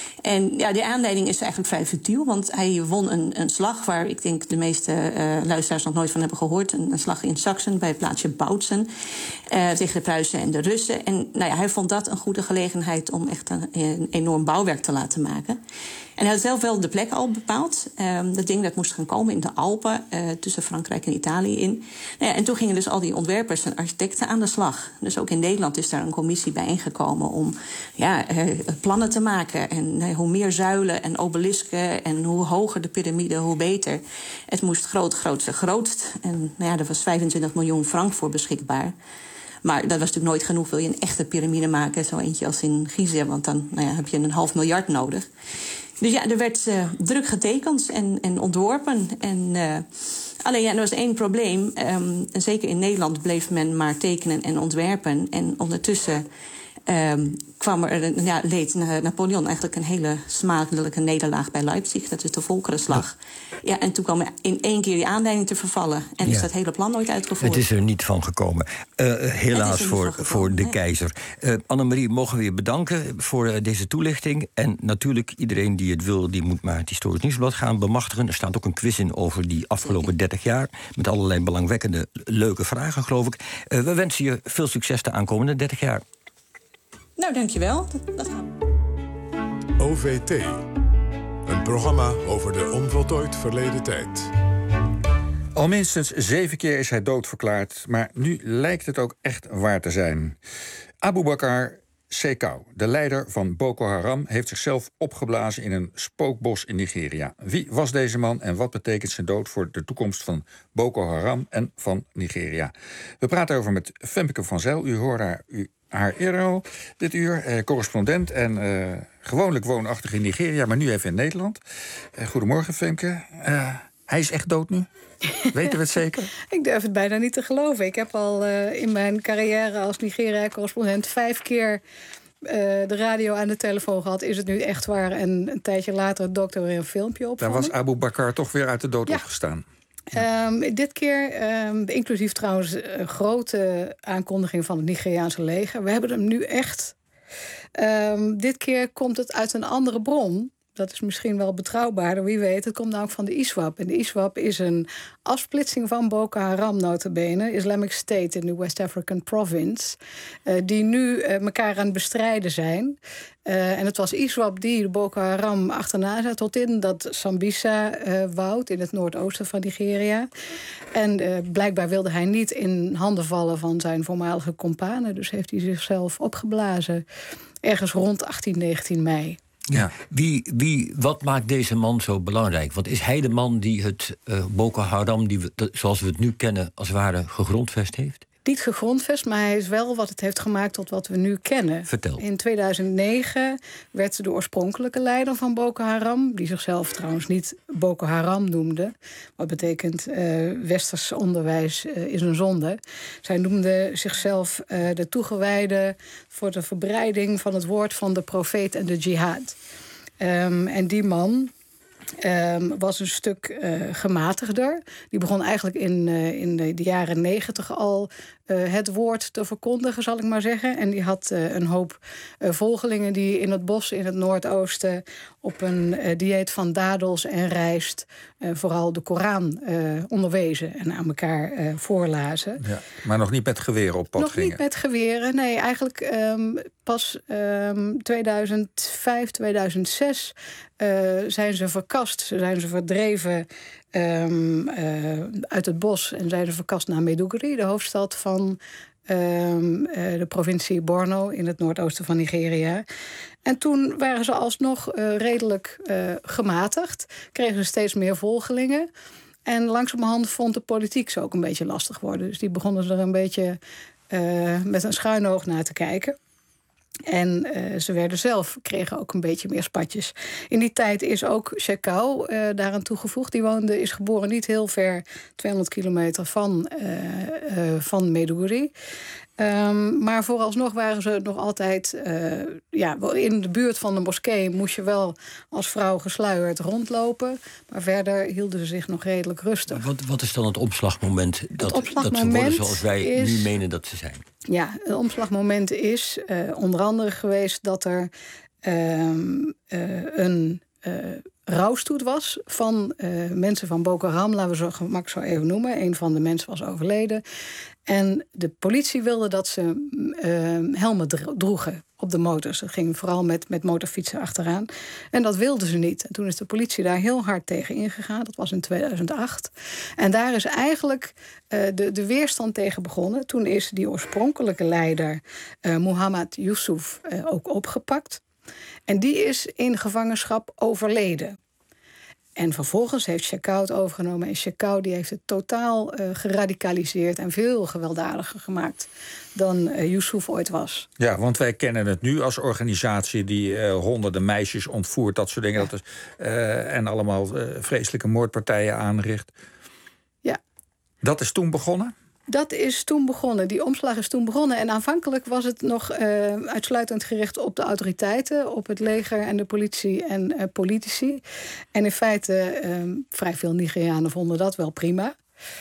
En ja, de aanleiding is eigenlijk vrij futiel, want hij won een, een slag waar ik denk de meeste uh, luisteraars nog nooit van hebben gehoord. Een, een slag in Sachsen bij het plaatsje Bautzen uh, tegen de Pruisen en de Russen. En nou ja, hij vond dat een goede gelegenheid om echt een, een enorm bouwwerk te laten maken. En hij had zelf wel de plek al bepaald. Um, dat ding dat moest gaan komen in de Alpen, uh, tussen Frankrijk en Italië in. Nou ja, en toen gingen dus al die ontwerpers en architecten aan de slag. Dus ook in Nederland is daar een commissie bijeengekomen om ja, uh, plannen te maken. En uh, hoe meer zuilen en obelisken en hoe hoger de piramide, hoe beter. Het moest groot, grootste, grootst. En nou ja, er was vijfentwintig miljoen frank voor beschikbaar. Maar dat was natuurlijk nooit genoeg. Wil je een echte piramide maken, zo eentje als in Gizeh, want dan nou ja, heb je een half miljard nodig. Dus ja, er werd uh, druk getekend en, en ontworpen. En, uh, alleen ja, er was één probleem. Um, en zeker in Nederland bleef men maar tekenen en ontwerpen. En ondertussen um, kwam er, ja, leed Napoleon eigenlijk een hele smakelijke nederlaag bij Leipzig. Dat is de Volkerenslag. Ja. ja, en toen kwam er in één keer die aanleiding te vervallen. En ja. is dat hele plan nooit uitgevoerd. Het is er niet van gekomen. Uh, helaas voor, gekomen, voor de hè? keizer. Uh, Annemarie, mogen we je bedanken voor uh, deze toelichting. En natuurlijk, iedereen die het wil, die moet maar het Historisch Nieuwsblad gaan bemachtigen. Er staat ook een quiz in over die afgelopen dertig jaar. Met allerlei belangwekkende, leuke vragen, geloof ik. Uh, we wensen je veel succes de aankomende dertig jaar. Nou, dankjewel. Dat, dat gaan we. O V T. Een programma over de onvoltooid verleden tijd. Al minstens zeven keer is hij doodverklaard, maar nu lijkt het ook echt waar te zijn. Abu Bakr Shekau, de leider van Boko Haram, heeft zichzelf opgeblazen in een spookbos in Nigeria. Wie was deze man en wat betekent zijn dood voor de toekomst van Boko Haram en van Nigeria? We praten over met Femke van Zijl. U hoorde haar, u, haar eerder al dit uur, eh, correspondent en eh, gewoonlijk woonachtig in Nigeria, maar nu even in Nederland. Eh, goedemorgen, Femke. Uh, hij is echt dood nu? Weten we het zeker? Ik durf het bijna niet te geloven. Ik heb al uh, in mijn carrière als Nigeria-correspondent vijf keer uh, de radio aan de telefoon gehad. Is het nu echt waar? En een tijdje later dook er weer een filmpje op. Daar was Abu Bakr toch weer uit de dood ja. opgestaan. Um, dit keer, um, inclusief trouwens een grote aankondiging van het Nigeriaanse leger. We hebben hem nu echt. Um, dit keer komt het uit een andere bron. Dat is misschien wel betrouwbaarder, wie weet. Het komt namelijk van de I S W A P. En de I S W A P is een afsplitsing van Boko Haram, nota bene, Islamic State in de West African Province, uh, die nu uh, elkaar aan het bestrijden zijn. Uh, en het was I S W A P die de Boko Haram achterna zat, tot in dat Sambisa-woud uh, in het noordoosten van Nigeria. En uh, blijkbaar wilde hij niet in handen vallen van zijn voormalige kompanen. Dus heeft hij zichzelf opgeblazen ergens rond achttien, negentien mei. Ja. Wie, wie, wat maakt deze man zo belangrijk? Want is hij de man die het uh, Boko Haram, die we, zoals we het nu kennen, als het ware gegrondvest heeft? Niet gegrondvest, maar hij is wel wat het heeft gemaakt tot wat we nu kennen. Vertel. In tweeduizend negen werd de oorspronkelijke leider van Boko Haram, die zichzelf trouwens niet Boko Haram noemde, wat betekent uh, westers onderwijs uh, is een zonde. Zij noemde zichzelf uh, de toegewijde voor de verbreiding van het woord van de profeet en de jihad. Um, en die man, Um, was een stuk uh, gematigder. Die begon eigenlijk in, uh, in de, de jaren negentig al uh, het woord te verkondigen, zal ik maar zeggen. En die had uh, een hoop uh, volgelingen die in het bos in het Noordoosten op een uh, dieet van dadels en rijst uh, vooral de Koran uh, onderwezen en aan elkaar uh, voorlazen. Ja, maar nog niet met geweren op pad nog gingen? Nog niet met geweren, nee. Eigenlijk um, pas um, tweeduizend vijf, tweeduizend zes uh, zijn ze verkast. Ze zijn ze verdreven um, uh, uit het bos en zijn ze verkast naar Maiduguri, de hoofdstad van um, uh, de provincie Borno in het noordoosten van Nigeria. En toen waren ze alsnog uh, redelijk uh, gematigd, kregen ze steeds meer volgelingen. En langzamerhand vond de politiek ze ook een beetje lastig worden. Dus die begonnen er een beetje uh, met een schuin oog naar te kijken. En uh, ze werden zelf, kregen ook een beetje meer spatjes. In die tijd is ook Shekau uh, daaraan toegevoegd. Die woonde, is geboren niet heel ver, tweehonderd kilometer van, uh, uh, van Maiduguri. Um, maar vooralsnog waren ze nog altijd... Uh, ja, in de buurt van de moskee moest je wel als vrouw gesluierd rondlopen. Maar verder hielden ze zich nog redelijk rustig. Wat, wat is dan het omslagmoment dat, het omslagmoment dat ze worden zoals wij is, nu menen dat ze zijn? Ja, het omslagmoment is uh, onder andere geweest dat er uh, uh, een uh, rouwstoet was van uh, mensen van Boko Haram. Laten we zo gemak zo even noemen. Een van de mensen was overleden. En de politie wilde dat ze uh, helmen droegen op de motors. Dat ging vooral met, met motorfietsen achteraan. En dat wilden ze niet. En toen is de politie daar heel hard tegen ingegaan. Dat was in tweeduizend acht. En daar is eigenlijk uh, de, de weerstand tegen begonnen. Toen is die oorspronkelijke leider uh, Muhammad Yusuf uh, ook opgepakt. En die is in gevangenschap overleden. En vervolgens heeft Shekau het overgenomen. En Shekau die heeft het totaal uh, geradicaliseerd en veel gewelddadiger gemaakt dan uh, Yusuf ooit was. Ja, want wij kennen het nu als organisatie die uh, honderden meisjes ontvoert, dat soort dingen. Ja. Dat is, uh, en allemaal uh, vreselijke moordpartijen aanricht. Ja. Dat is toen begonnen? Dat is toen begonnen. Die omslag is toen begonnen. En aanvankelijk was het nog uh, uitsluitend gericht op de autoriteiten, op het leger en de politie en uh, politici. En in feite, uh, vrij veel Nigerianen vonden dat wel prima.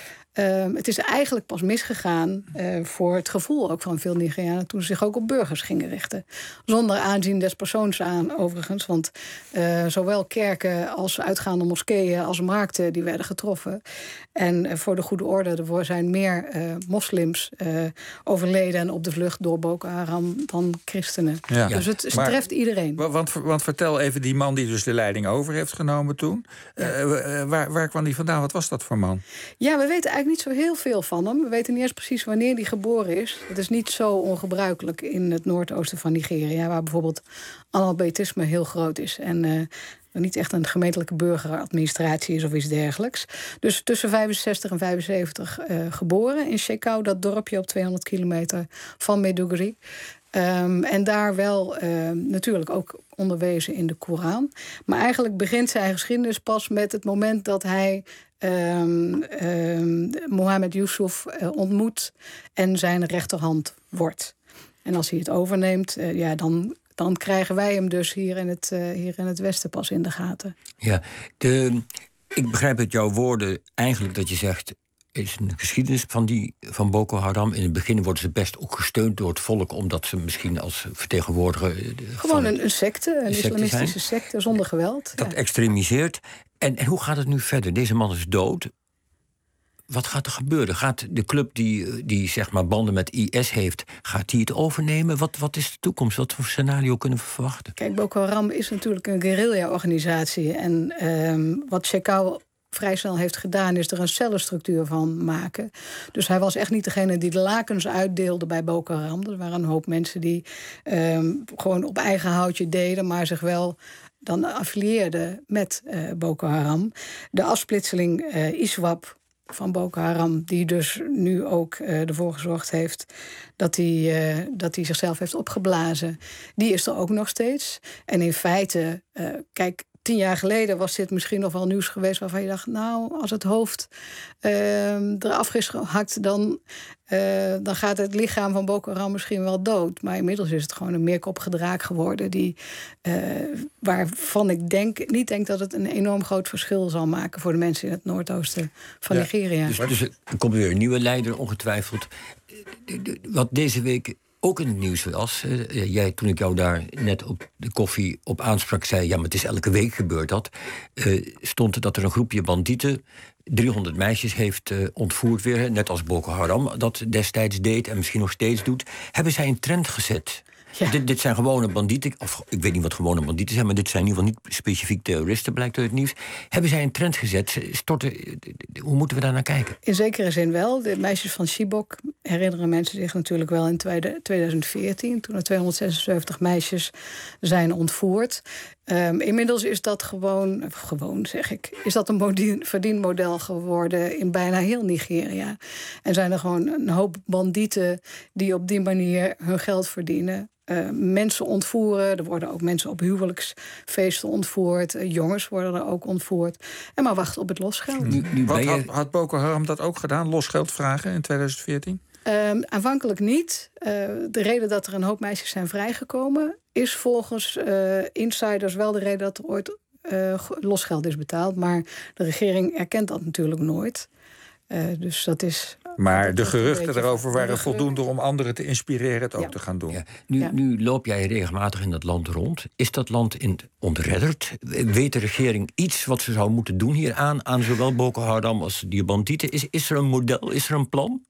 Uh, het is eigenlijk pas misgegaan uh, voor het gevoel ook van veel Nigerianen toen ze zich ook op burgers gingen richten. Zonder aanzien des persoons aan, overigens. Want uh, zowel kerken als uitgaande moskeeën als markten die werden getroffen. En uh, voor de goede orde, er zijn meer uh, moslims uh, overleden en op de vlucht door Boko Haram dan christenen. Ja. Dus het, het maar, treft iedereen. Want, want vertel even die man die dus de leiding over heeft genomen toen. Ja. Uh, waar, waar kwam die vandaan? Wat was dat voor man? Ja, we weten eigenlijk niet zo heel veel van hem. We weten niet eens precies wanneer hij geboren is. Het is niet zo ongebruikelijk in het noordoosten van Nigeria, waar bijvoorbeeld analfabetisme heel groot is en uh, niet echt een gemeentelijke burgeradministratie is of iets dergelijks. Dus tussen vijfenzestig en vijfenzeventig uh, geboren in Shekau, dat dorpje op tweehonderd kilometer van Maiduguri. Um, en daar wel uh, natuurlijk ook onderwezen in de Koran. Maar eigenlijk begint zijn geschiedenis pas met het moment dat hij Um, um, Mohammed Yusuf uh, ontmoet en zijn rechterhand wordt. En als hij het overneemt, uh, ja, dan, dan krijgen wij hem dus hier in, het, uh, hier in het Westen pas in de gaten. Ja, de, ik begrijp uit jouw woorden eigenlijk dat je zegt, is een geschiedenis van, die, van Boko Haram. In het begin worden ze best ook gesteund door het volk, omdat ze misschien als vertegenwoordiger gewoon een, een secte, een, een islamistische zijn. secte zonder geweld. Dat ja. extremiseert. En, en hoe gaat het nu verder? Deze man is dood. Wat gaat er gebeuren? Gaat de club die, die zeg maar banden met I S heeft, gaat die het overnemen? Wat, wat is de toekomst? Wat voor scenario kunnen we verwachten? Kijk, Boko Haram is natuurlijk een guerrilla-organisatie. En um, wat Shekau vrij snel heeft gedaan, is er een cellenstructuur van maken. Dus hij was echt niet degene die de lakens uitdeelde bij Boko Haram. Er waren een hoop mensen die um, gewoon op eigen houtje deden, maar zich wel dan affilieerden met uh, Boko Haram. De afsplitseling uh, ISWAP van Boko Haram, die dus nu ook uh, ervoor gezorgd heeft dat hij, uh, dat hij zichzelf heeft opgeblazen, die is er ook nog steeds. En in feite, uh, kijk, tien jaar geleden was dit misschien nog wel nieuws geweest waarvan je dacht, nou, als het hoofd uh, eraf is gehakt, dan, uh, dan gaat het lichaam van Boko Haram misschien wel dood. Maar inmiddels is het gewoon een meerkoppige draak geworden, die, uh, waarvan ik denk, niet denk dat het een enorm groot verschil zal maken voor de mensen in het noordoosten van ja, Nigeria. Dus, dus er komt weer een nieuwe leider, ongetwijfeld. Wat deze week ook in het nieuws was, uh, jij, toen ik jou daar net op de koffie op aansprak, zei, ja, maar het is elke week gebeurd dat, uh, stond er dat er een groepje bandieten driehonderd meisjes heeft uh, ontvoerd weer, net als Boko Haram dat destijds deed en misschien nog steeds doet. Hebben zij een trend gezet? Ja. Dit, dit zijn gewone bandieten, of ik weet niet wat gewone bandieten zijn, maar dit zijn in ieder geval niet specifiek terroristen, blijkt uit het nieuws. Hebben zij een trend gezet? Storten, hoe moeten we daar naar kijken? In zekere zin wel. De meisjes van Chibok herinneren mensen zich natuurlijk wel in tweeduizend veertien... toen er tweehonderdzesenzeventig meisjes zijn ontvoerd. Um, inmiddels is dat gewoon, gewoon zeg ik, is dat een verdienmodel geworden in bijna heel Nigeria. En zijn er gewoon een hoop bandieten die op die manier hun geld verdienen. Uh, mensen ontvoeren, er worden ook mensen op huwelijksfeesten ontvoerd. Uh, jongens worden er ook ontvoerd. En maar wachten op het losgeld. Nu, nu Wat had, had Boko Haram dat ook gedaan, losgeld vragen in tweeduizend veertien? Um, aanvankelijk niet. Uh, de reden dat er een hoop meisjes zijn vrijgekomen is volgens uh, insiders wel de reden dat er ooit uh, losgeld is betaald. Maar de regering erkent dat natuurlijk nooit. Uh, dus dat is. Maar dat de geruchten erover waren geruchten. voldoende om anderen te inspireren het ook ja. te gaan doen. Ja. Nu, Ja. nu loop jij regelmatig in dat land rond. Is dat land in ontredderd? Weet de regering iets wat ze zou moeten doen hieraan, aan zowel Boko Haram als die bandieten? Is, is er een model, is er een plan?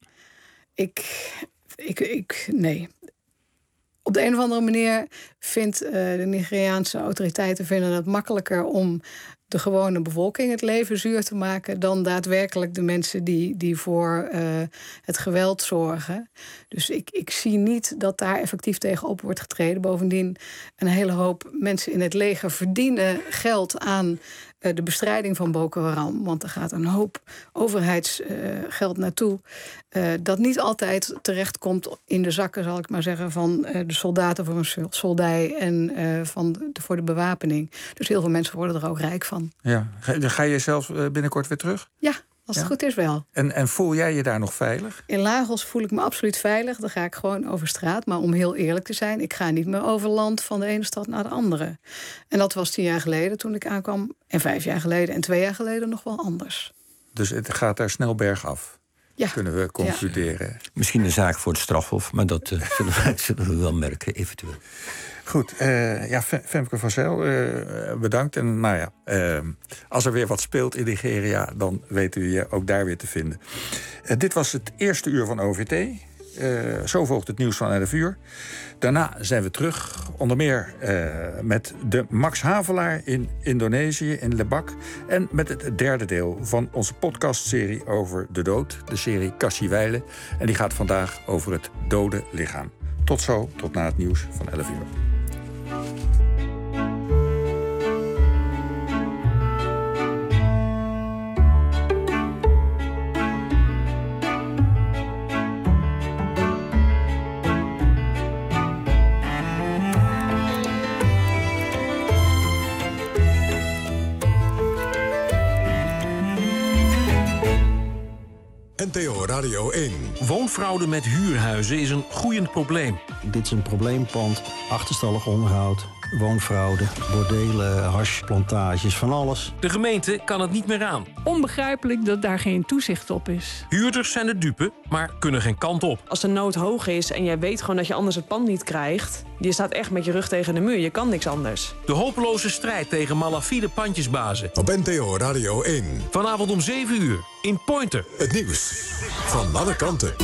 Ik, ik, ik, nee. Op de een of andere manier vindt uh, de Nigeriaanse autoriteiten vinden het makkelijker om de gewone bevolking het leven zuur te maken dan daadwerkelijk de mensen die, die voor uh, het geweld zorgen. Dus ik, ik zie niet dat daar effectief tegenop wordt getreden. Bovendien, een hele hoop mensen in het leger verdienen geld aan uh, de bestrijding van Boko Haram. Want er gaat een hoop overheidsgeld uh, naartoe. Uh, dat niet altijd terechtkomt in de zakken, zal ik maar zeggen, van uh, de soldaten voor een soldij en uh, van de, voor de bewapening. Dus heel veel mensen worden er ook rijk van. Ja. Ga, ga je zelf binnenkort weer terug? Ja, als het ja? goed is wel. En, en voel jij je daar nog veilig? In Lagos voel ik me absoluut veilig. Dan ga ik gewoon over straat. Maar om heel eerlijk te zijn, ik ga niet meer over land van de ene stad naar de andere. En dat was tien jaar geleden toen ik aankwam. En vijf jaar geleden en twee jaar geleden nog wel anders. Dus het gaat daar snel bergaf? Ja. Kunnen we concluderen. Ja. Misschien een zaak voor het strafhof, maar dat uh, zullen, we, zullen we wel merken, eventueel. Goed, uh, ja, Femke van Zijl, uh, bedankt. En nou ja, uh, als er weer wat speelt in Nigeria, dan weten we je ook daar weer te vinden. Uh, dit was het eerste uur van O V T. Uh, zo volgt het nieuws van elf uur. Daarna zijn we terug, onder meer uh, met de Max Havelaar in Indonesië, in Lebak. En met het derde deel van onze podcastserie over de dood, de serie Cassiewijlen. En die gaat vandaag over het dode lichaam. Tot zo, tot na het nieuws van elf uur. N T O Radio één. Woonfraude met huurhuizen is een groeiend probleem. Dit is een probleempand, achterstallig onderhoud, woonfraude, bordelen, hashplantages, van alles. De gemeente kan het niet meer aan. Onbegrijpelijk dat daar geen toezicht op is. Huurders zijn de dupe, maar kunnen geen kant op. Als de nood hoog is en jij weet gewoon dat je anders het pand niet krijgt, je staat echt met je rug tegen de muur, je kan niks anders. De hopeloze strijd tegen malafide pandjesbazen. Op N T O Radio één. Vanavond om zeven uur in Pointer. Het nieuws van alle kanten.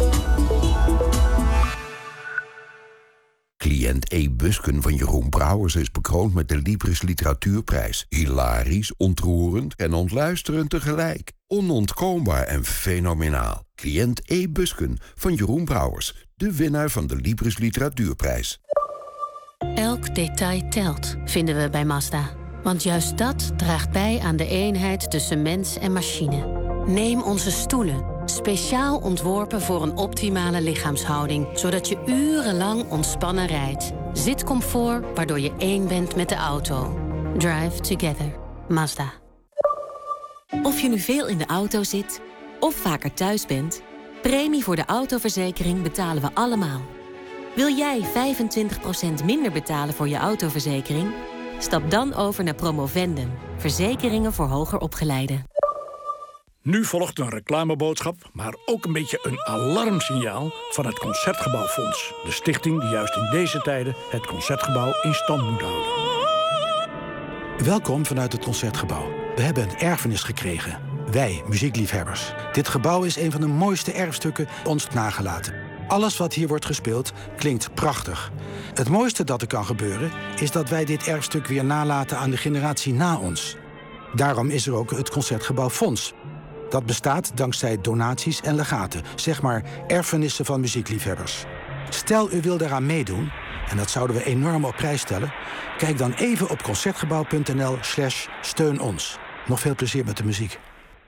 Cliënt E. Busken van Jeroen Brouwers is bekroond met de Libris Literatuurprijs. Hilarisch, ontroerend en ontluisterend tegelijk. Onontkoombaar en fenomenaal. Cliënt E. Busken van Jeroen Brouwers, de winnaar van de Libris Literatuurprijs. Elk detail telt, vinden we bij Mazda. Want juist dat draagt bij aan de eenheid tussen mens en machine. Neem onze stoelen. Speciaal ontworpen voor een optimale lichaamshouding, zodat je urenlang ontspannen rijdt. Zitcomfort, waardoor je één bent met de auto. Drive together. Mazda. Of je nu veel in de auto zit of vaker thuis bent, premie voor de autoverzekering betalen we allemaal. Wil jij vijfentwintig procent minder betalen voor je autoverzekering? Stap dan over naar Promovendum. Verzekeringen voor hoger opgeleiden. Nu volgt een reclameboodschap, maar ook een beetje een alarmsignaal van het Concertgebouwfonds. De stichting die juist in deze tijden het Concertgebouw in stand moet houden. Welkom vanuit het Concertgebouw. We hebben een erfenis gekregen. Wij, muziekliefhebbers. Dit gebouw is een van de mooiste erfstukken ons nagelaten. Alles wat hier wordt gespeeld klinkt prachtig. Het mooiste dat er kan gebeuren is dat wij dit erfstuk weer nalaten aan de generatie na ons. Daarom is er ook het Concertgebouwfonds. Dat bestaat dankzij donaties en legaten, zeg maar erfenissen van muziekliefhebbers. Stel u wil daaraan meedoen, en dat zouden we enorm op prijs stellen, kijk dan even op concertgebouw.nl slash steun ons. Nog veel plezier met de muziek.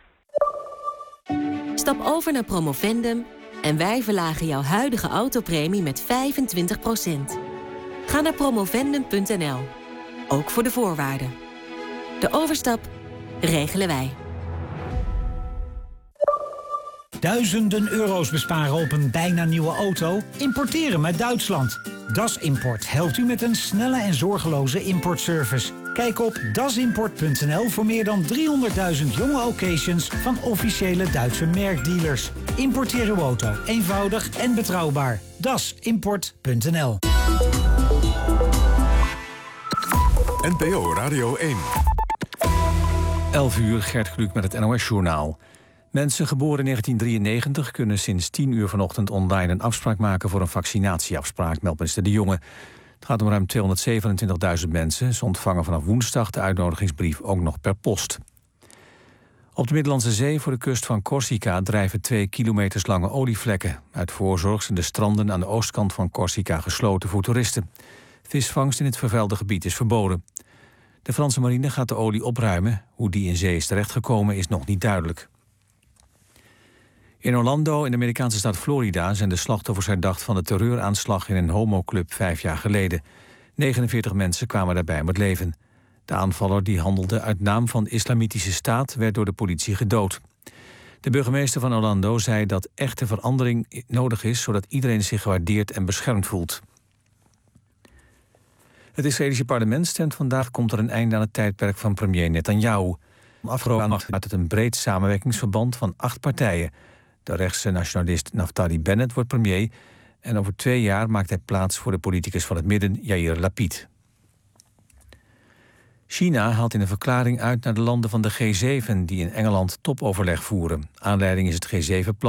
Stap over naar Promovendum en wij verlagen jouw huidige autopremie met vijfentwintig procent. Ga naar promovendum punt n l. Ook voor de voorwaarden. De overstap regelen wij. Duizenden euro's besparen op een bijna nieuwe auto? Importeren met Duitsland. Das Import helpt u met een snelle en zorgeloze importservice. Kijk op dasimport punt n l voor meer dan driehonderdduizend jonge occasions van officiële Duitse merkdealers. Importeer uw auto eenvoudig en betrouwbaar. dasimport punt n l. N P O Radio één. elf uur, Gert Kluk met het N O S-journaal. Mensen geboren in negentien drieënnegentig kunnen sinds tien uur vanochtend online een afspraak maken voor een vaccinatieafspraak, meldt minister De Jonge. Het gaat om ruim tweehonderdzevenentwintigduizend mensen. Ze ontvangen vanaf woensdag de uitnodigingsbrief ook nog per post. Op de Middellandse Zee voor de kust van Corsica drijven twee kilometers lange olievlekken. Uit voorzorg zijn de stranden aan de oostkant van Corsica gesloten voor toeristen. Visvangst in het vervuilde gebied is verboden. De Franse marine gaat de olie opruimen. Hoe die in zee is terechtgekomen is nog niet duidelijk. In Orlando, in de Amerikaanse staat Florida, zijn de slachtoffers herdacht van de terreuraanslag in een homoclub vijf jaar geleden. negenenveertig mensen kwamen daarbij om het leven. De aanvaller, die handelde uit naam van de Islamitische Staat, werd door de politie gedood. De burgemeester van Orlando zei dat echte verandering nodig is, zodat iedereen zich gewaardeerd en beschermd voelt. Het Israëlische parlement stemt vandaag komt er een einde aan het tijdperk van premier Netanyahu. Afgelopen nacht uit het een breed samenwerkingsverband van acht partijen. De rechtse nationalist Naftali Bennett wordt premier en over twee jaar maakt hij plaats voor de politicus van het midden, Yair Lapid. China haalt in een verklaring uit naar de landen van de G zeven die in Engeland topoverleg voeren. Aanleiding is het G zeven-plan